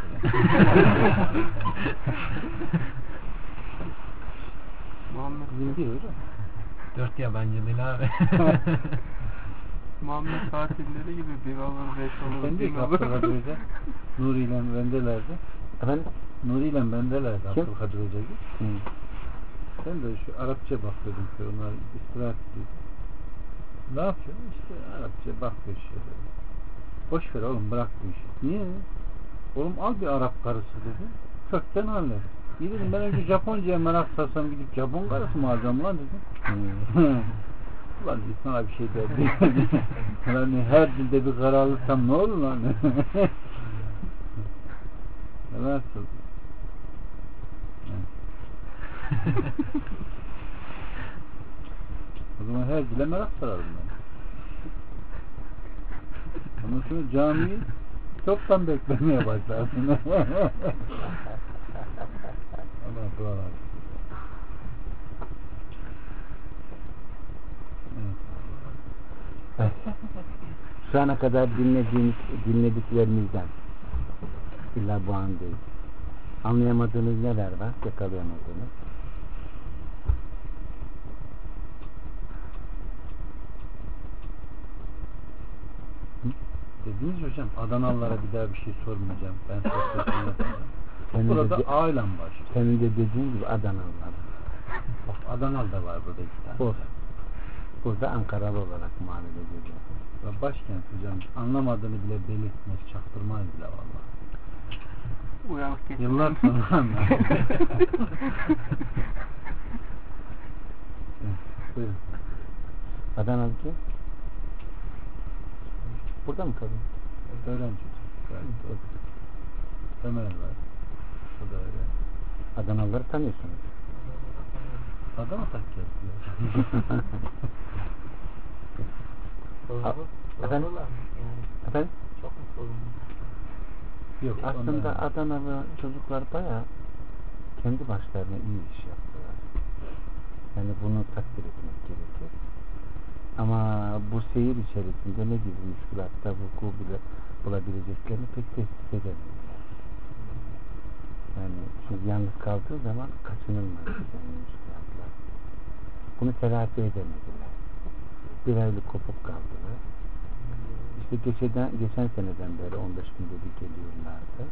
Muhammed Bizim değil hocam. 4 yabancı değil abi. Muhammed tatilleri gibi 1 olur 5 olur. Ben değil ki Abdülkadir Hoca. Nuri ile bendelerdi. Efendim? Nuri ile bendelerdi Abdülkadir Hoca gibi. Ben de şu Arapça bakıyordum ki onlar istirahat ediyor. Ne yapıyor? İşte Arapça bakıyor şöyle. Boş ver oğlum, bırak bu işi. Niye? Oğlum al bir Arap karısı dedi. Kökten hallet. İyi dedim, ben önce Japonca'ya merak sarsam gidip Japon karısı mı alacağım lan dedim. Ulan dedi, sana bir şey derdi. Yani her dilde bir karar alırsam ne olur lan? Nasıl? O zaman her dile merak sararım ben. Ondan sonra camiyi çoktan beklemeye başlarsın. Allah dualar. Evet. Şu ana kadar dinlediklerimizden illa bu an değil. Anlayamadığınız neler var? Yakalayamadığınız. Dediniz hocam Adanalılara bir daha bir şey sormayacağım. Ben sohbetini yapacağım. Burada ailem başlıyor. Senin de dediğin gibi Adanalılar. Bak Adanalı da var burada 2 tane. Olsun. Burada Ankaralı olarak muamele ediyor. Ve başkent hocam anlamadığını bile belirtmez, çaktırmaz bile valla. Uyanık geçti. Yıllar sonra anladım. Buyurun. Adanalı kim? Burada mı kalıyor? Öğrenci. Ömer var. O da öyle. Adanalıları tanıyorsunuz. Adana tak geldiler. Efendim? Efendim? Çok mu sorun? Yok, Aslında onlar- Adanalı çocuklar bayağı kendi başlarına iyi iş yaptılar. Yani bunu takdir etmek gerekir. Ama bu seyir içerisinde ne gibi müşkülatta vuku bile bulabileceklerini pek tespit edemiyorlar. Yani çünkü yalnız kaldığı zaman kaçınılmaz yani müşkülatlar. Bunu telafi edemediler. Bir aylık kopuk kaldılar. İşte geçen seneden beri 15 günde bir geliyorlardı.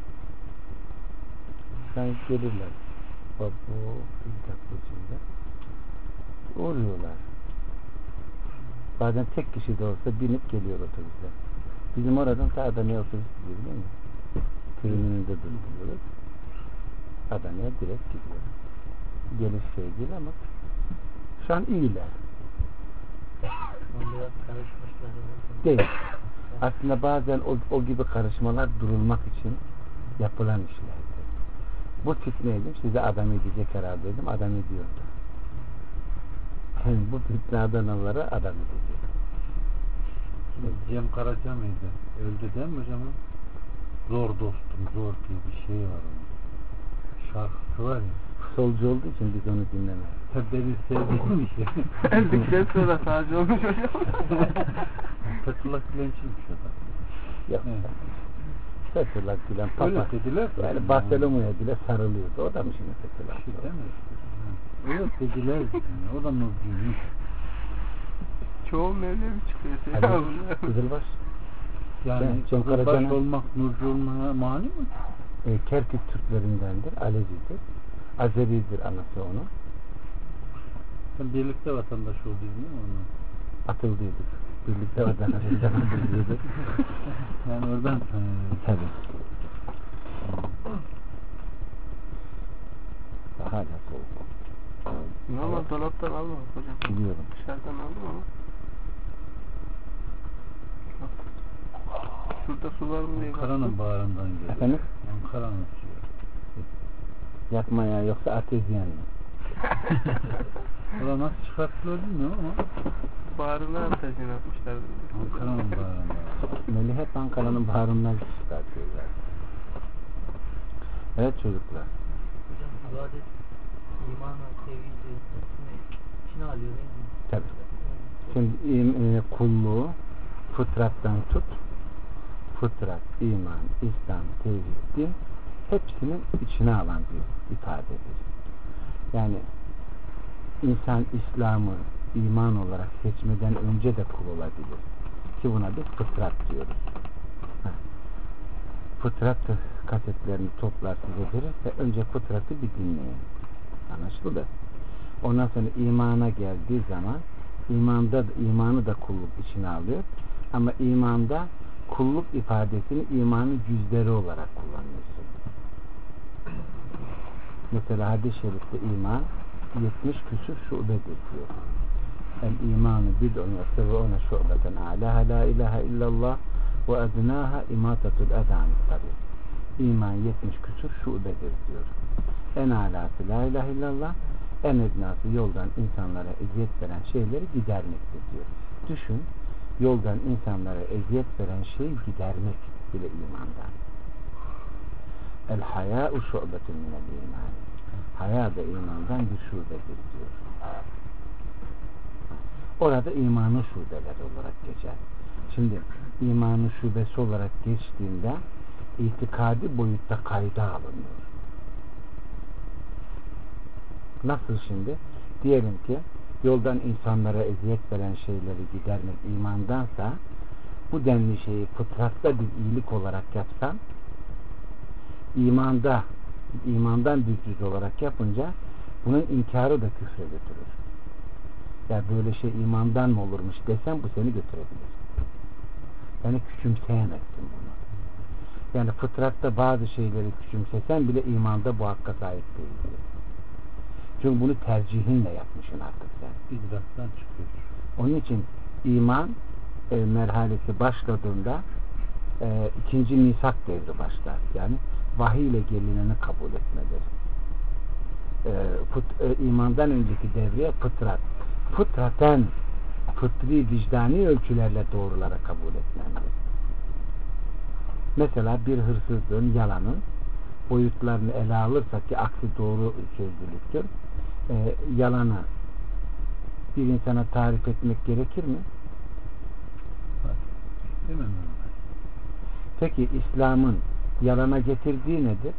Yani gelirler. Bu ilk içinde uğruyorlar. Bazen tek kişi de olsa binip geliyor otobüse. Bizim oradan ta Adana'ya otobüs gidiyor değil mi? Köyün önünde duruyoruz. Adana'ya direkt gidiyor. Geliş şey değil ama şu an iyiler. Biraz karışmışlar. Değil. Aslında bazen o gibi karışmalar durulmak için yapılan işlerdir. Bu fitneydim. Size adam edecek herhalde dedim. Adam ediyordu. Yani bu fitne Adanalılara adam edecek. Cem Karaca mıydı? Öldü değil mi hocam? Zor dostum, zor diye bir şey var onun. Şarkısı var ya. Solcu olduğu için biz onu dinlemeyiz. Beni sevdiğim bir şey. Öldükten sonra sadece olmuş hocam. Fethullah Gülenç'iymiş o da. Yok. Evet. Fethullah Gülen Öyle Papa. dediler. Yani Barcelona'ya bile sarılıyordu. O da mı şimdi Fethullah Şey Gülen? değil mi? Öyle dediler. Yani. O da Nurgül'müş. Çoğu Mevlevi çıkıyor. Ali Kızılbaş. Yani Cem Kızılbaş Karaca'nın olmak Nurcu olmaya mani mi? Kerkük Türklerindendir. Alevidir. Azeridir anası onun. Sen birlikte vatandaş oldun değil mi onunla? Atıldıydık. Birlikte vatandaşlıktan atıldıydık. Yani oradan tanıyorum. Tabii. Hala soğuk. Normal dolaptan almadık hocam. Biliyorum. Dışarıdan aldım ama. Şurada su var mı diye Ankara'nın baktım. bağrından geliyor. Efendim? Ankara'nın suyu. Yapma ya yoksa artezyen mi? Valla nasıl çıkarttılar bilmiyorum ama Bağrına antajını atmışlar. Ankara'nın bağrından. Melih hep Ankara'nın baharından çıkartıyorlar. Evet çocuklar. Hocam ibadet, imanı, tevhidi hepsini içine alıyor değil mi? Tabii. Şimdi kulluğu fıtrattan tut. Fıtrat, iman, İslam, tevhid, din hepsinin içine alan bir ifadedir. Yani insan İslam'ı iman olarak seçmeden önce de kul olabilir. Ki buna biz fıtrat diyoruz. Fıtrat kasetlerini toplar size verir ve önce fıtratı bir dinleyin. Anlaşıldı. Ondan sonra imana geldiği zaman imanı da kulluk içine alıyor. Ama imanda kulluk ifadesini imanın cüzleri olarak kullanıyorsun. Mesela hadis-i şerifte iman 70 küsur şubedir diyor. El imanı bid'un ve seb'une şu'beten a'laha la ilahe illallah ve ednaha imatatul edan tabi. İman 70 küsur şubedir diyor. En alası la ilahe illallah, en ednası yoldan insanlara eziyet veren şeyleri gidermektir diyor. Düşün, yoldan insanlara eziyet veren şeyi gidermek bile imandan. El hayâ'u şu'betun minel iman. Haya da imandan bir şubedir diyor. Orada imanın şubeleri olarak geçer. Şimdi imanın şubesi olarak geçtiğinde itikadi boyutta kayda alınıyor. Nasıl şimdi? Diyelim ki yoldan insanlara eziyet veren şeyleri gidermek imandansa bu denli şeyi fıtratta bir iyilik olarak yapsan, imandan bir cüz olarak yapınca bunun inkarı da küfre götürür. Ya böyle şey imandan mı olurmuş desen bu seni götürebilir. Yani küçümseyemezsin bunu. Yani fıtratta bazı şeyleri küçümsesen bile imanda bu hakka sahip değilsin. Çünkü bunu tercihinle yapmışsın artık sen. İdraktan çıkıyor. Onun için iman merhalesi başladığında ikinci misak devri başlar. Yani vahiy ile gelineni kabul etmedir. İmandan önceki devreye fıtrat. Fıtraten fıtri vicdani ölçülerle doğrulara kabul etmendir. Mesela bir hırsızlığın, yalanın boyutlarını ele alırsak ki aksi doğru sözlülüktür. Yalanı bir insana tarif etmek gerekir mi? Değil mi? Peki İslam'ın yalana getirdiği nedir?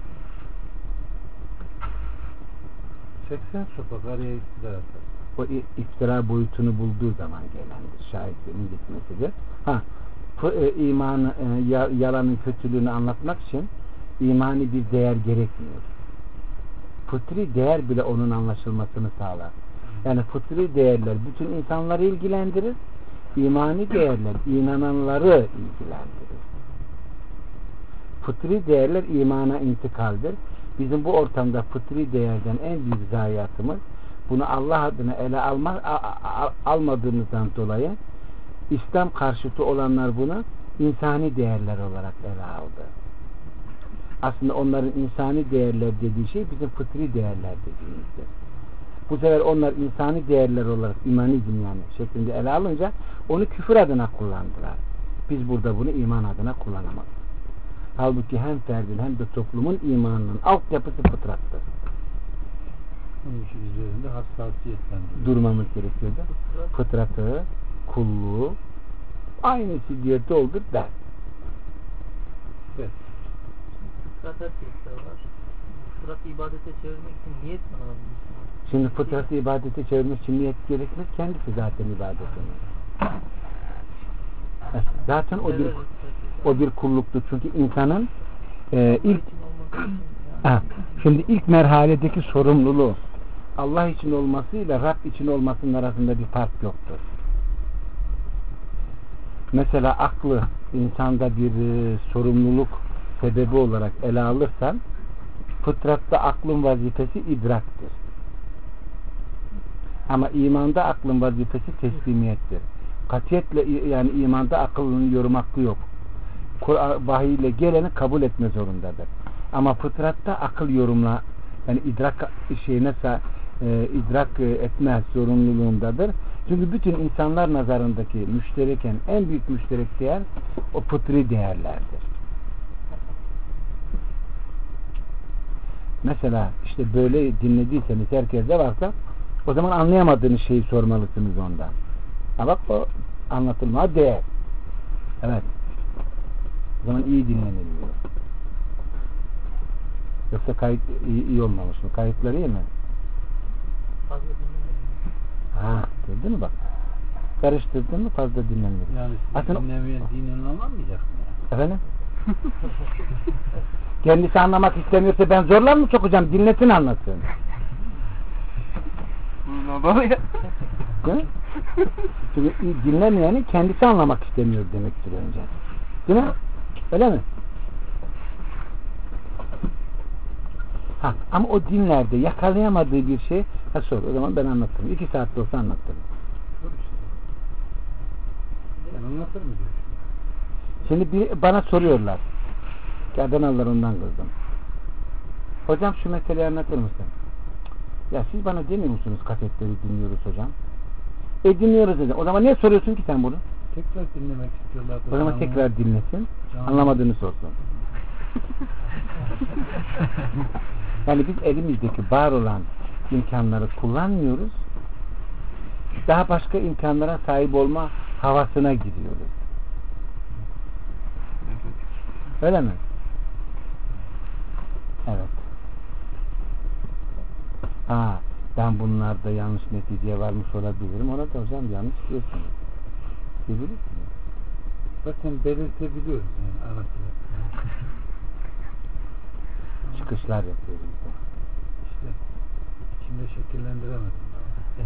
80 sokak araya iktidar atar. O iftira boyutunu bulduğu zaman gelendir. Şahitliğinin gitmesidir. Yalanın kötülüğünü anlatmak için imani bir değer gerekmiyor. Fıtri değer bile onun anlaşılmasını sağlar. Yani fıtri değerler bütün insanları ilgilendirir. İmani değerler inananları ilgilendirir. Fıtri değerler imana intikaldir. Bizim bu ortamda fıtri değerden en büyük zayiatımız bunu Allah adına ele almadığımızdan dolayı İslam karşıtı olanlar bunu insani değerler olarak ele aldı. Aslında onların insani değerler dediği şey bizim fıtri değerler dediğimizdir. Bu sefer onlar insani değerler olarak imanizm yani şeklinde ele alınca onu küfür adına kullandılar. Biz burada bunu iman adına kullanamadık. Halbuki hem ferdin hem de toplumun imanının altyapısı fıtrattır. Bunun için üzerinde hassasiyetten durmamız gerekiyordu. Fıtratı, kulluğu aynısı diye doldur der. Evet. Fıtrat herkeste var. Fıtratı ibadete çevirmek için niyet mi lazım? Şimdi fıtratı ibadete çevirmek için niyet gerekmez. Kendisi zaten ibadet olur. Zaten o bir kulluktur. Çünkü insanın şimdi ilk merhaledeki sorumluluğu Allah için olmasıyla Rab için olmasının arasında bir fark yoktur. Mesela aklı insanda bir sorumluluk sebebi olarak ele alırsan fıtratta aklın vazifesi idraktır. Ama imanda aklın vazifesi teslimiyettir. Katiyetle yani imanda akılın yorum hakkı yok. Vahiy ile geleni kabul etme zorundadır. Ama fıtratta akıl yorumla yani idrak etme zorunluluğundadır. Çünkü bütün insanlar nazarındaki müştereken en büyük müşterek değer o fıtri değerlerdir. Mesela işte böyle dinlediyseniz herkeste varsa o zaman anlayamadığınız şeyi sormalısınız ondan. Ha bak o anlatılmaya değer. Evet. O zaman iyi dinleniliyor. Yoksa kayıt iyi olmamış mı? Kayıtları iyi mi? Fazla dinlemedim. Gördün mü bak? Karıştırdın mı fazla dinlenmiyor. Yani aslında dinlemeyen dinini anlamayacak mı? Efendim? Kendisi anlamak istemiyorsa ben zorla mı sokacağım? Dinlesin anlasın. Ne oluyor? Çünkü dinlemeyeni kendisi anlamak istemiyor demektir önce. Değil mi? Öyle mi? Ama o dinlerde yakalayamadığı bir şey sor. O zaman ben anlatırım. 2 saatte olsa anlatırım. Sor işte. Ben anlatır mı diyor Şimdi bana soruyorlar. Ki Adanalılar ondan kızdım. Hocam şu meseleyi anlatır mısın? Ya siz bana demiyor musunuz kasetleri dinliyoruz hocam? Dinliyoruz dedi. O zaman niye soruyorsun ki sen bunu? Tekrar dinlemek istiyorlar. O zaman tekrar dinlesin. Anlamadığını sorsun. Yani biz elimizdeki var olan imkanları kullanmıyoruz. Daha başka imkanlara sahip olma havasına giriyoruz. Öyle mi? Evet. Ben bunlarda yanlış neticeye varmış olabilirim. Ona da hocam yanlış diyorsunuz. Siz bilirsiniz. Zaten belirtebiliyoruz yani arasında. Çıkışlar yapıyoruz. İşte içinde şekillendiremedim daha.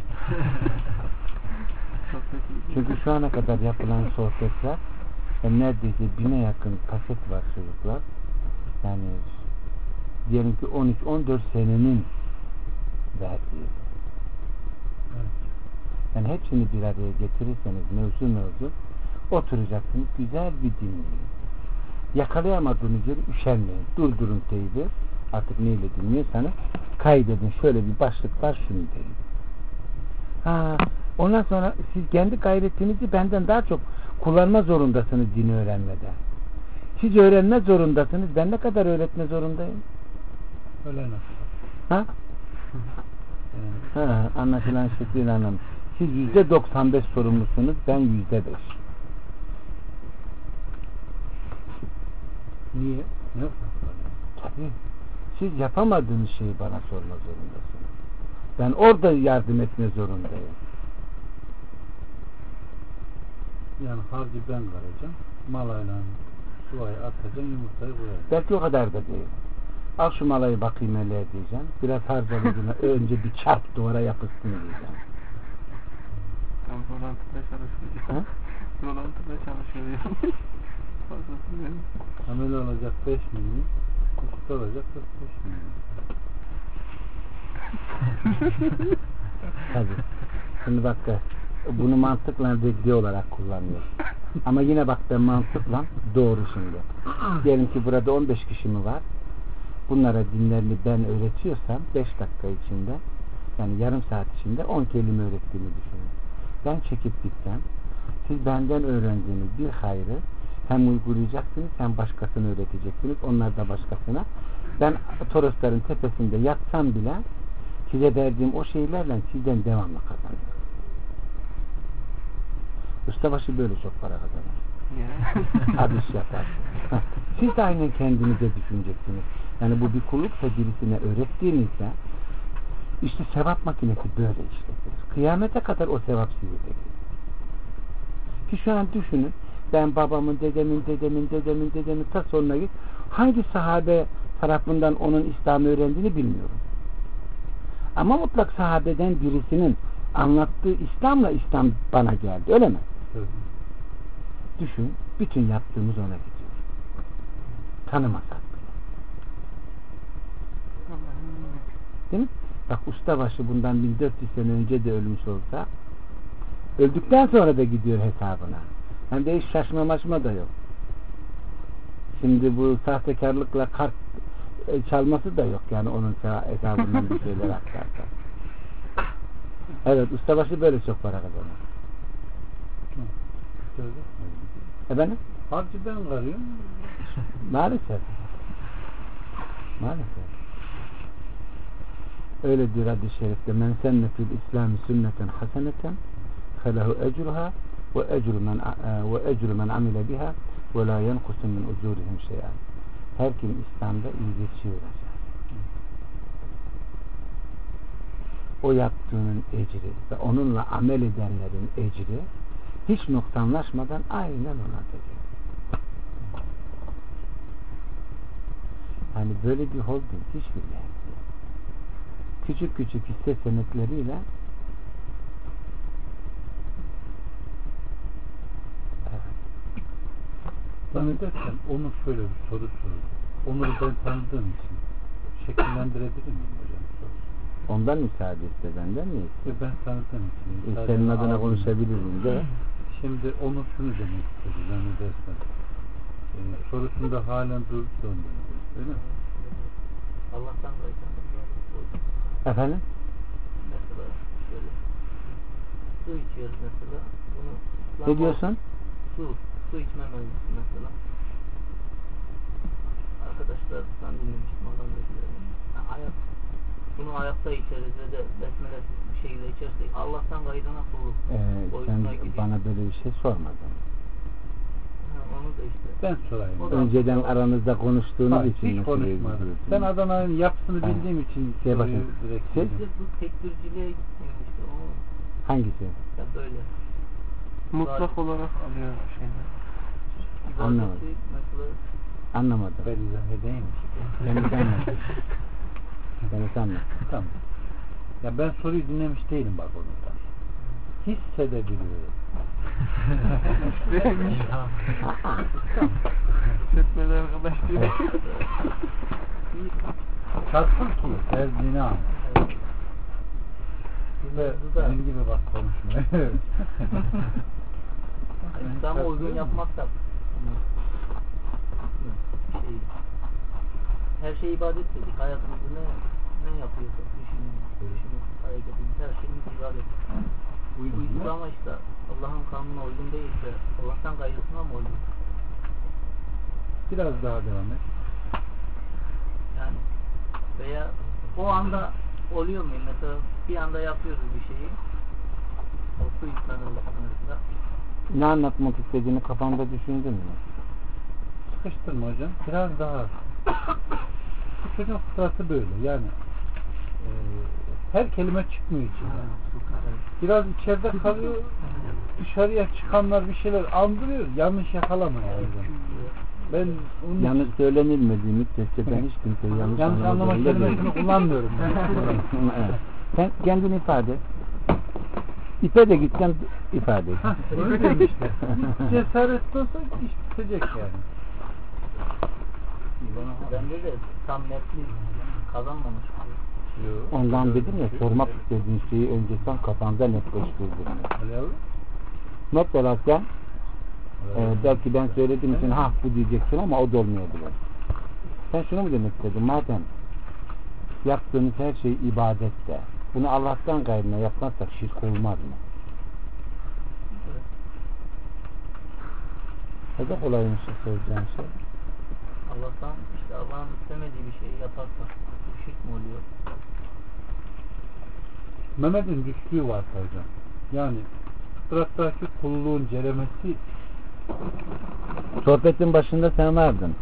Çünkü şu ana kadar yapılan sohbetler neredeyse 1000'e yakın kaset var çocuklar. Yani diyelim ki 13-14 senenin verdiği. Evet. Yani hepsini bir araya getirirseniz mevzu oturacaksınız, güzel bir dinleyin. Yakalayamadığınız yeri üşenmeyin. Durdurun teybi. Artık neyle dinliyorsanız kaydedin. Şöyle bir başlık var, şunu deyin. Ondan sonra siz kendi gayretinizi benden daha çok kullanma zorundasınız dini öğrenmede. Siz öğrenme zorundasınız. Ben ne kadar öğretme zorundayım? Öyle nasıl? Ha? Yani. Anlaşılan şekliyle anladım. Siz %95 sorumlusunuz. Ben %5. Niye? Ne yok? Tabii. Siz yapamadığınız şeyi bana sorma zorundasınız. Ben orada yardım etme zorundayım. Yani harcı ben karacağım. Malayla suvayı atacağım, yumurtayı koyacağım. Belki o kadar da değil. Al şu malayı bakayım hele diyeceğim. Biraz harcamadığına önce bir çarp duvara yapışsın diyeceğim. Tam rolantıda çalışıyor. Rolantıda çalışıyor. Fazlası değil. Ameli olacak 5 milyon, usta olacak 45 milyon. Tabii. Şimdi bak bunu mantıkla reddi olarak kullanıyor. Ama yine bak ben mantıkla doğru şimdi. Diyelim ki burada 15 kişi mi var? Bunlara dinlerini ben öğretiyorsam 5 dakika içinde, yani yarım saat içinde 10 kelime öğrettiğimi düşünün. Ben çekip gitsem, siz benden öğrendiğiniz bir hayrı hem uygulayacaksınız hem başkasını öğreteceksiniz. Onlar da başkasına. Ben Torosların tepesinde yatsam bile size verdiğim o şeylerle sizden devamlı kazanıyorum. Ustabaşı böyle çok para kazanır. Hadis yapar. Siz de aynen kendinize düşüneceksiniz. Yani bu bir kulluksa birisine öğrettiğinizde işte sevap makinesi böyle işletilir. Kıyamete kadar o sevap sizi bekliyor. Ki şu an düşünün, ben babamın, dedemin ta sonuna git. Hangi sahabe tarafından onun İslam'ı öğrendiğini bilmiyorum. Ama mutlak sahabeden birisinin anlattığı İslam'la İslam bana geldi. Öyle mi? Evet. Düşün, bütün yaptığımız ona gidiyor. Tanımasak bile. Değil mi? Bak ustabaşı bundan 1400 sene önce de ölmüş olsa öldükten sonra da gidiyor hesabına. Hem de hiç şaşma da yok. Şimdi bu sahtekarlıkla kart çalması da yok yani onun hesabından bir şeyler aktarsa. Evet, ustabaşı böyle çok para kazanır. Efendim? Harcı ben karıyorum. Maalesef. Öyle diyor hadis-i şerifte: men senne fil İslami sünneten haseneten felehu ecruha ve ecru men amile biha ve la yenkusu min ucurihim şey'an. Her kim İslam'da iyi bir şey olacak. O yaptığının ecri ve onunla amel edenlerin ecri hiç noksanlaşmadan aynen ona geliyor. Yani böyle bir holding hiçbir yerde yok. Küçük hisse senetleriyle Zannedersem onu şöyle bir soru sordu. Onur'u ben tanıdığım için şekillendirebilir miyim hocam sorusu? ondan müsaade iste, benden mi iste? Ben tanıdığım için. Senin adına konuşabilirim de. Şimdi Onur şunu demek istedi zannedersem. Sorusunda halen döndürdü. Öyle mi? Allah'tan da Efendim? mesela şöyle su içiyoruz mesela. Bunu Ne diyorsun? Su içme mevzusu mesela. Arkadaşlardan dinlemiştim adamdakilerini. Bunu ayakta içeriz ve de besmelesiz bir şekilde içersek Allah'tan gayrına kulluk. Sen bana böyle bir şey sormadın. Onu da işte. Ben sorayım. Önceden aranızda konuştuğunuz Hayır, için hiç konuşmadım. Sen Adana'nın yapısını bildiğim için soruyu direkt Siz? İşte bu tekbirciliğe gitmiyor işte o. Hangisi? Ya böyle. Mutlak olarak alıyor şeyler. Anlamadım. mesela Anlamadım. Ben izah edeyim. Kendisi anlattı. Kendisi anlattı. Tamam. Ya ben soruyu dinlemiş değilim bak orada. Hissedebiliyorum. Demiş. Setmedi arkadaş diyor. Çarpsın ki sevdiğini an. Ve benim gibi bak konuşma. İslam'a uygun yapmak da her şey ibadet dedik. Hayatımızda ne yapıyorsak düşünüyoruz, hareket ediyoruz. Her şeyimiz ibadet. Uygun ama işte Allah'ın kanununa uygun değilse Allah'tan gayrısına mı uygun? Biraz daha devam et. Yani veya o anda oluyor mu? Mesela bir anda yapıyoruz bir şeyi. O su mesela. Ne anlatmak istediğini kafanda düşündün mü? Sıkıştırma hocam. Biraz daha. Bu çocuğun fıtratı böyle. Yani her kelime çıkmıyor içinden. Biraz içeride kalıyor. Dışarıya çıkanlar bir şeyler andırıyor. Yanlış yakalamıyor. Ben Yanlış söylenilmediği müddetçe ben hiç kimseyi yanlış anlama kelimesini kullanmıyorum. Evet. Sen kendini ifade et. İpe de gitsen ifade et. Öyle demişler. Cesaretli olsa iş bitecek yani. Bende de tam netlik kazanmamış. Ondan dedim ya, sormak istediğin şeyi önce sen kafanda netleştirdin. Mesela sen belki ben söylediğim için ha bu diyeceksin ama o da olmayabilir. Sen şunu mu demek istedin? Madem yaptığınız her şey ibadette, bunu Allah'tan gayrına yapmazsak şirk olmaz mı? Ne de kolaymış söyleyeceğim şey. Allah'tan işte Allah'ın istemediği bir şeyi yaparsak şirk mi oluyor? Mehmet'in düştüğü var hocam. Yani fıtrattaki kulluğun ceremesi. Sohbetin başında sen vardın.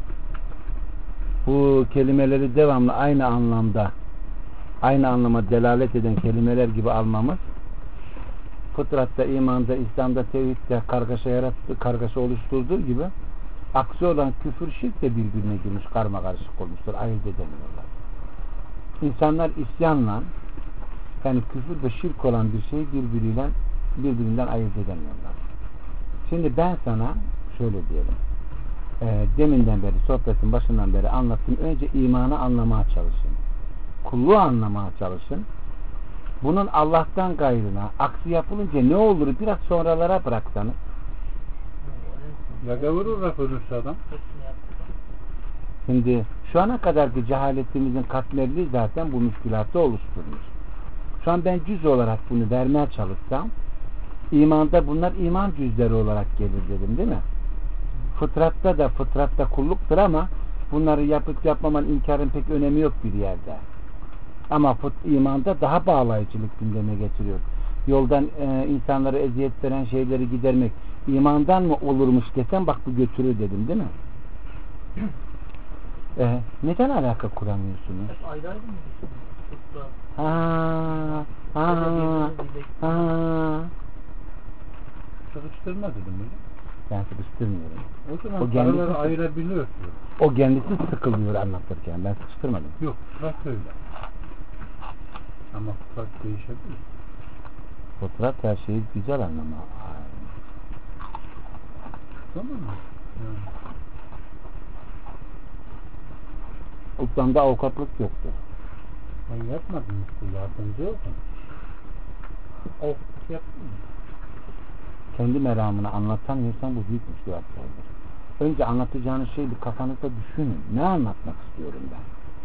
Bu kelimeleri devamlı aynı anlama delalet eden kelimeler gibi almamız, fıtratta, imanda, İslam'da, tevhidde kargaşa oluşturduğu gibi aksi olan küfür, şirk de birbirine girmiş, karma karışık olmuştur, ayırt edemiyorlar. İnsanlar isyanla, yani küfür ve şirk olan bir şeyi birbirinden ayırt edemiyorlar. Şimdi ben sana şöyle diyelim, deminden beri, sohbetin başından beri anlattım. Önce imanı anlamaya çalışın, kulluğu anlamaya çalışın. Bunun Allah'tan gayrına aksi yapılınca ne olur biraz sonralara bıraksanız. Ya gavurur rafırırsa adam. Şimdi şu ana kadarki cehaletimizin katmerliği zaten bu müşkülatı oluşturmuş. Şu an ben cüz olarak bunu vermeye çalışsam, imanda bunlar iman cüzleri olarak gelir dedim, değil mi? Fıtratta kulluktur ama bunları yapıp yapmaman inkarın pek önemi yok bir yerde. Ama imanda daha bağlayıcılık gündeme getiriyor. Yoldan insanlara eziyet veren şeyleri gidermek imandan mı olurmuş desem bak bu götürür dedim, değil mi? Neden alaka kuramıyorsunuz? Hep ayrı ayrı mı Sıkıştırma dedim öyle. Ben sıkıştırmıyorum. O zaman paraları ayırabiliyorsun. O kendisi sıkılıyor anlatırken. Ben sıkıştırmadım. Yok, fıtrat öyle. Ama fıtrat değişebilir. Fıtrat her şeyi güzel anlama. Tamam mı? Yani. İslam'da avukatlık yoktu. Ben yapmadım işte, yardımcı oldum. Avukatlık yaptım mı? Kendi meramını anlatamıyorsan bu büyük müşkülatlardır. Önce anlatacağınız şeyi bir kafanızda düşünün. Ne anlatmak istiyorum ben?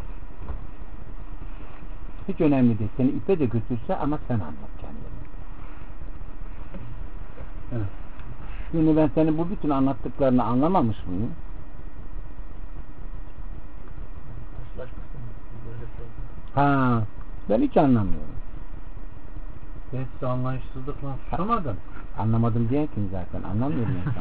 Hiç önemli değil. Seni ipe de götürse ama sen anlat kendini. Evet. Şimdi ben senin bu bütün anlattıklarını anlamamış mıyım? Ben hiç anlamıyorum. Ben size anlayışsızlıkla susamadım. Anlamadım diyen kim zaten? Anlamıyorum insan.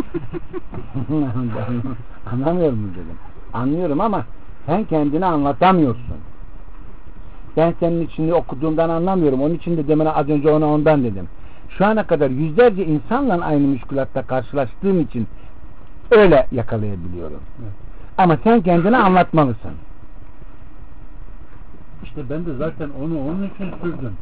Anlamıyor mu dedim. Anlıyorum ama sen kendini anlatamıyorsun. Ben senin içinde okuduğumdan anlamıyorum. Onun için de demin az önce ona ondan dedim. Şu ana kadar yüzlerce insanla aynı müşkülatta karşılaştığım için öyle yakalayabiliyorum. Evet. Ama sen kendine anlatmalısın. İşte ben de zaten onu onun için sürdüm.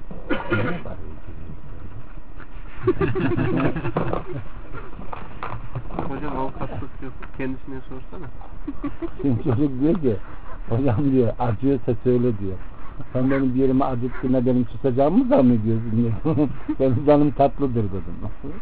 Hocam avukatlık yok. Kendisine sorsana. Şimdi çocuk diyor ki hocam diyor acıyorsa söyle diyor. Sen benim bir yerime acıttığında benim susacağımı mı zannediyorsun diyor. Benim canım tatlıdır dedim.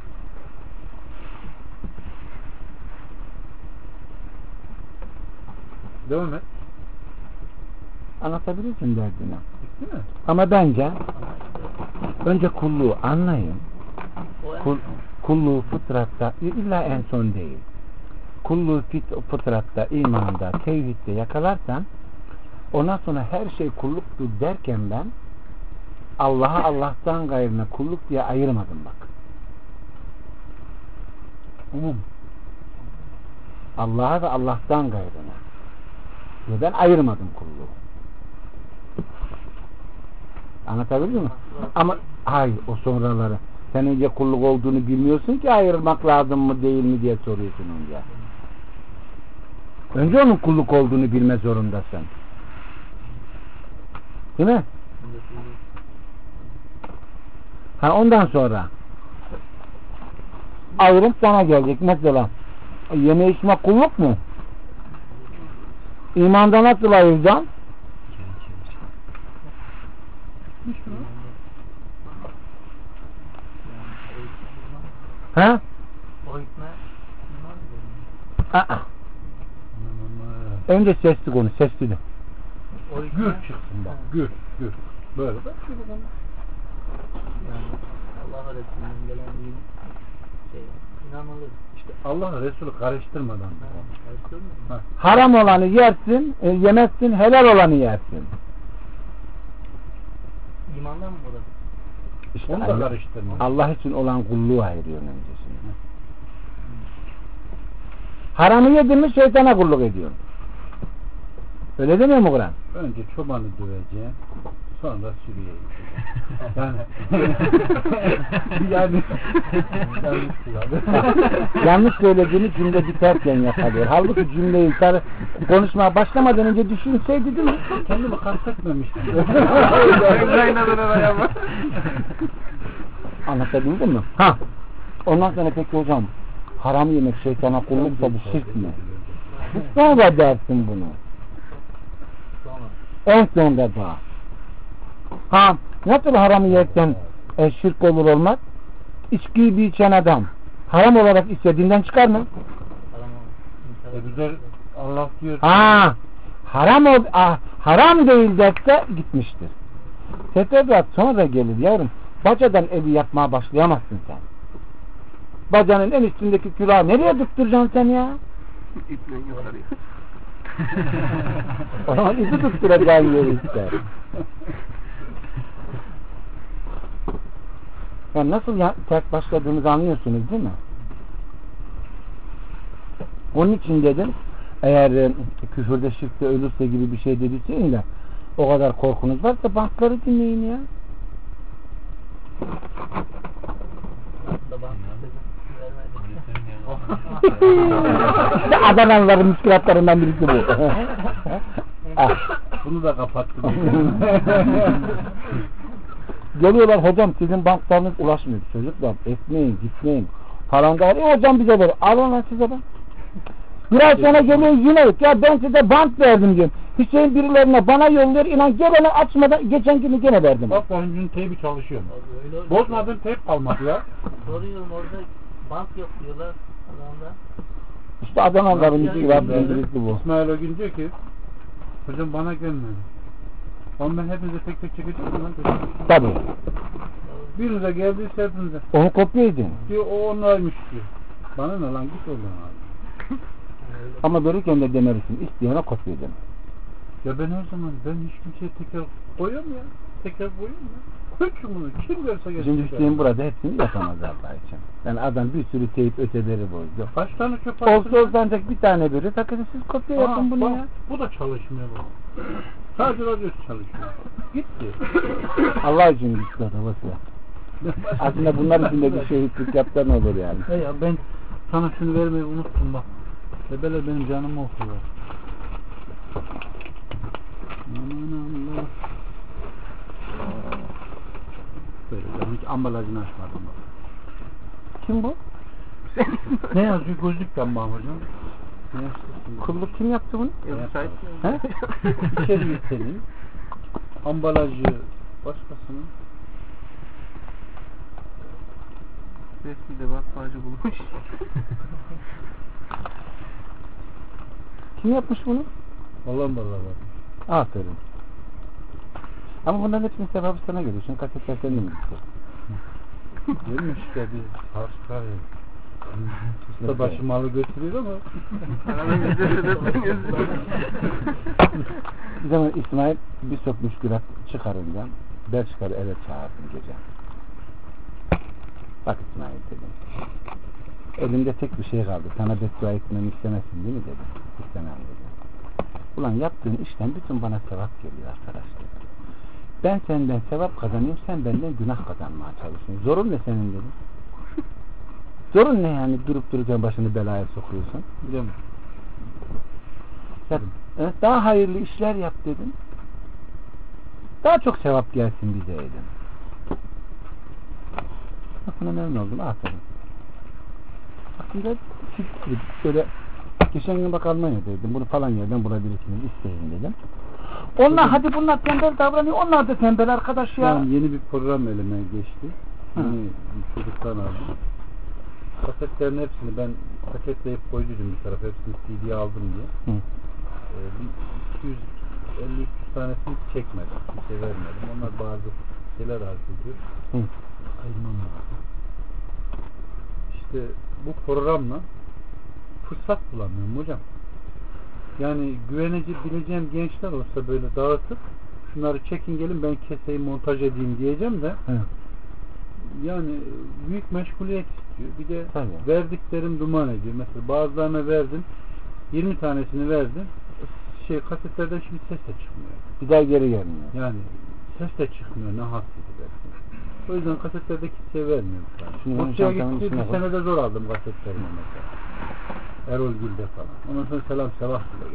Devam et. Anlatabilirsin derdini. Değil mi? Ama bence önce kulluğu anlayın. Kulluğu fıtratta illa en son değil. Kulluğu fıtratta, imanda, tevhidde yakalarsan ondan sonra her şey kulluktur derken ben Allah'a Allah'tan gayrına kulluk diye ayırmadım bak. Allah'a ve Allah'tan gayrına diye ben ayırmadım kulluğu. Anlatabildim mi? Ama hayır o sonraları sen önce kulluk olduğunu bilmiyorsun ki ayırmak lazım mı değil mi diye soruyorsun önce. Önce onun kulluk olduğunu bilme zorundasın. Değil mi? Ha ondan sonra ayrım sana gelecek. Mesela yeme içme kulluk mu? İmanda nasıl ayıracaksın? Ha? O hükme Önce sesli konuş, sesli de. o hükme Gür çıksın bak. Gür. Böyle bak. yani Allah Resulü'nün gelen bir şey inanılır. İşte Allah Resulü karıştırmadan. Karıştırmıyor mu? Ha. Haram olanı yersin, yemezsin, helal olanı yersin. İmandan mı burada? İşte Onu da karıştırma. Allah için olan kulluğu ayırıyor öncesinde. Haramı yedin mi şeytana kulluk ediyorsun. Öyle demiyor mu Kur'an? Önce çobanı döveceğim. Sonra sürüye yani Yanlış söylediğini cümle biterken yakalıyor. Halbuki cümleyi konuşmaya başlamadan önce düşünseydi değil mi? kendimi kastetmemiştim. Anlatabildim mi? Ha. Ondan sonra peki hocam haram yemek şeytana kulluksa bu şirk mi? Sonra dersin bunu. En sonunda daha. Ha, nasıl haramı yerken şirk olur olmaz? İçkiyi bir içen adam haram olarak istediğinden çıkar mı? Güzel Allah diyor. Ha, haram değil derse gitmiştir. Tefezzat sonra gelir yavrum. Bacadan evi yapmaya başlayamazsın sen. Bacanın en üstündeki külahı nereye tutturacaksın sen ya? İple yukarıya. O zaman ipi tutturacağın yeri ister. Yani nasıl ters başladığımızı anlıyorsunuz değil mi? Onun için dedim eğer küfürde şirkte ölürse gibi bir şey dediysen de o kadar korkunuz varsa bankları dinleyin ya. Adanalıların müşkilatlarından birisi bu. Bunu da kapattım. Geliyorlar hocam sizin banklarınız ulaşmıyor. Çocuklar etmeyin gitmeyin falan da hocam bize ver. Alın lan size ben. Biraz sonra geliyor yine yok. Ya ben size bank verdim diyorum. Hüseyin birilerine bana yolluyor. İnan gelene açmadan geçen günü gene verdim. Bak benim teybi çalışıyor. Bozmadığım teyp kalmadı ya. Soruyorum orada bank yok diyorlar adamda. İşte Adanalıların müşkilatlarından birisi bu. İsmail o gün diyor ki hocam bana gelmedi. Ama ben hepinize tek tek çekeceğim lan. Tabii. Birinize geldiyse hepinize. Onu kopya edin. Diyor o onlarmış diyor. Bana ne lan git oradan abi. Ama verirken de demelisin. İsteyene kopya edin. Ya ben her zaman hiç kimseye tekrar koyuyorum ya. Tekrar koyuyorum ya. Koy bunu kim verse gelsin. Şimdi Hüseyin burada hepsini yapamaz Allah için. Yani adam bir sürü teyip öteleri bozdu. Kaç tane çöp Olsa ancak bir tane biri takın siz kopya yapın bunu bak, ya. Bu da çalışmıyor bu. Sadece radyosu çalışmıyor. Gitti. Allah için gitti arabası ya. Aslında bunlar için de bir şehitlik yaptan olur yani. Ya ben sana şunu vermeyi unuttum bak. Bebeler benim canımı okuyor. Aman Allah. Böyle ben hiç ambalajını açmadım bak. Kim bu? Ne yazıyor gözlükten bak hocam? Ne yazıyor? Kulluk kim yaptı bunu? Müsait mi? He? İçeriği senin. Ambalajı başkasının. Resmi de matbaacı bulmuş. Kim yapmış bunu? Vallahi var. Aferin. Ama bunların hepsinin sevabı sana geliyor. Şimdi kasetler senin mi gitti? Gelmiş de biz harçlar ya. Usta başı malı götürüyor ama Aradan gidiyorsunuz. Bir zaman İsmail bir sokmuş gürat çıkarınca Belçikalı eve çağırdım gece. Bak İsmail dedim. Elimde tek bir şey kaldı. Sana beddua etmemi istemezsin değil mi dedim. İstemem dedim. Ulan yaptığın işten bütün bana sevap geliyor arkadaş dedim. Ben senden sevap kazanayım, sen benden günah kazanmaya çalışıyorsun. Zorun ne senin dedim. Zorun ne yani durup dururken başını belaya sokuyorsun? biliyor musun? Ya, daha hayırlı işler yap dedim. Daha çok sevap gelsin bize dedim. Bak buna memnun oldum. Aferin. Aslında şöyle geçen gün bak Almanya'daydım. Bunu falan yerden bulabilirsiniz. İsteyin dedim. Onlar hadi bunlar tembel davranıyor. Onlar da tembel arkadaş ya. Yani yeni bir program elime geçti. Yeni bir çocuktan aldım. Kasetlerin hepsini ben paketleyip koyduydum bir tarafa. Hepsini CD'ye aldım diye. Bir 250-300 tanesini çekmedim. Bir şey vermedim. Onlar bazı şeyler arz ediyor. Aymam lazım. İşte bu programla fırsat bulamıyorum hocam. Yani bileceğim gençler olsa böyle dağıtıp şunları çekin gelin ben keseyim montaj edeyim diyeceğim de yani büyük meşguliyet istiyor. Bir de verdiklerim duman ediyor. Mesela bazılarına verdim 20 tanesini verdim. Kasetlerden şimdi ses de çıkmıyor. Bir daha geri gelmiyor. Yani ses de çıkmıyor. Ne hassediler. O yüzden kasetlerdeki şey vermiyorum. Burç'a gitti bir senede zor aldım kasetlerimi mesela. Erol Gül'de falan. Ondan sonra Selam Sabah bile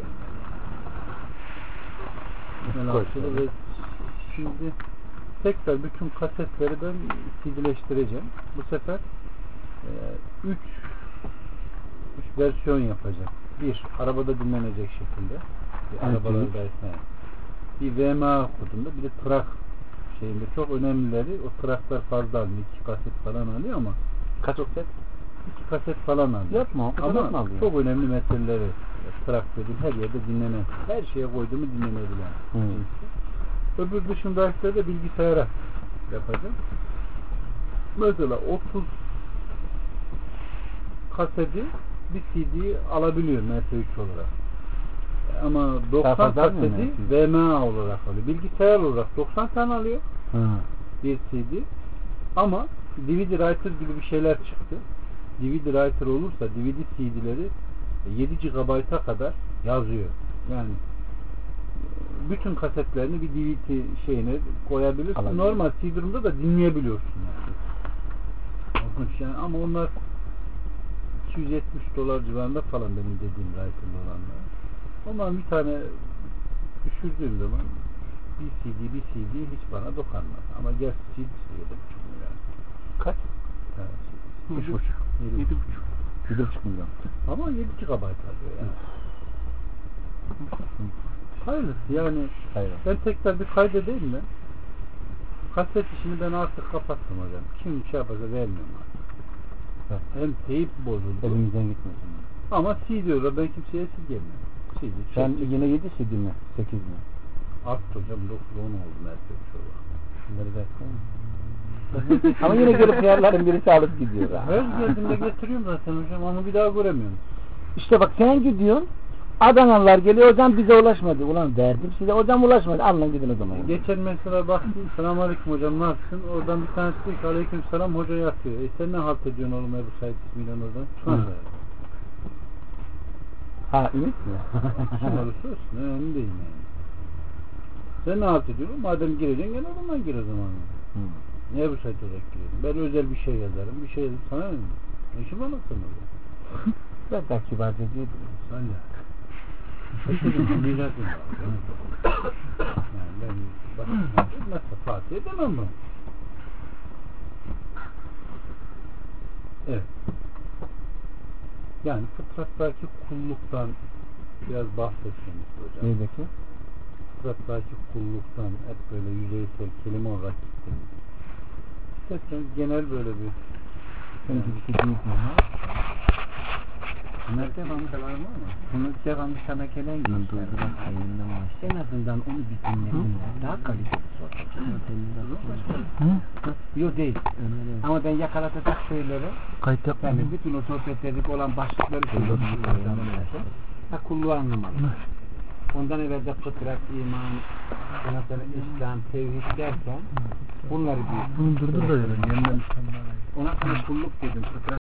geldi. Ve şimdi tekrar bütün kasetleri ben CD'leştireceğim. Bu sefer 3 versiyon yapacağım. Bir, arabada dinlenecek şekilde. Arabalardaysa. Bir VMA kodunda, bir de trak şeyinde. Çok önemlileri, o traklar fazla alıyor. 2 kaset falan alıyor ama. Kaç kaset? 2 kaset falan alıyor. Yapma. Ama çok önemli meseleleri. Trak dediğim her yerde dinlenen. Her şeye koyduğumu dinlenebilen. Öbür dışındakileri de bilgisayara yapacağım. Mesela 30 kaseti bir CD alabiliyor MP3 olarak. Ama 90 kaseti VMA olarak alıyor. Bilgisayar olarak 90 tane alıyor. Bir CD. Ama DVD Writer gibi bir şeyler çıktı. DVD Writer olursa DVD CD'leri 7 GB'a kadar yazıyor. Yani bütün kasetlerini bir DVD şeyine koyabilirsin. Alabilir. Normal CD-ROM'da da dinleyebiliyorsun yani. Ama onlar $270 civarında falan benim dediğim Writer'lı olanlar. Ondan bir tane düşürdüğüm zaman bir CD hiç bana dokanmaz. Ama gerçi CD de 3,5 milyon. Kaç? 7,5 milyon. Ama 7 GB alıyor yani. Hayırlısı yani. Ben tekrar bir kaydedeyim mi? Kaset işini ben artık kapattım hocam. Kim şey yapacak vermiyorum artık. Hem teyip bozuldu. Elimizden gitmesin. Ama CD olarak ben kimseye esirgemiyorum. Sen yine 7 CD mi? 8 mi? Arttı hocam 9-10 oldu neredeyse olarak. Şunları versene. Ama yine gelip hıyarların birisi alıp gidiyor. Her geldiğimde getiriyorum zaten hocam ama bir daha göremiyorum. İşte bak sen gidiyorsun. Adanalılar geliyor hocam bize ulaşmadı. Ulan derdim size hocam ulaşmadı. Alın gidin o zaman. Geçen mesela baktım. Selamünaleyküm hocam ne yapsın? Oradan bir tanesi diyor ki aleykümselam hoca yatıyor. Sen ne halt ediyorsun oğlum Ebu Said ismiyle oradan? Ha ümit mi? Kim olursa olsun. Önemli değil yani. Sen ne halt ediyorsun? Madem gireceksin gel oradan gir o zaman. Niye Ebu Said olarak giriyorsun? Ben özel bir şey yazarım. Bir şey yazarım. Sana ne? İşim anlatsın orada. Biraz daha kibarca diyebiliriz. Salih. Hepimizin milatı var. Yani ben nasıl Fatih edemem mi? Evet. Yani fıtrattaki kulluktan biraz bahsetseniz hocam. Neydeki? Fıtrattaki kulluktan hep böyle yüzeysel kelime olarak gittiniz. İsterseniz genel böyle bir Bunlar devamlı var mı? Bunu devamlı sana gelen gençler var. En azından onu bir dinlesinler. Daha kaliteli sohbet. Yok değil. Ama ben yakalatacak şeyleri yani bütün o sohbetlerdeki olan başlıkları söylüyorum. Kulluğu anlamalı. Ondan evvel de fıtrat, iman, ondan sonra İslam, tevhid derken bunları bir ona sana kulluk dedim. Fıtrat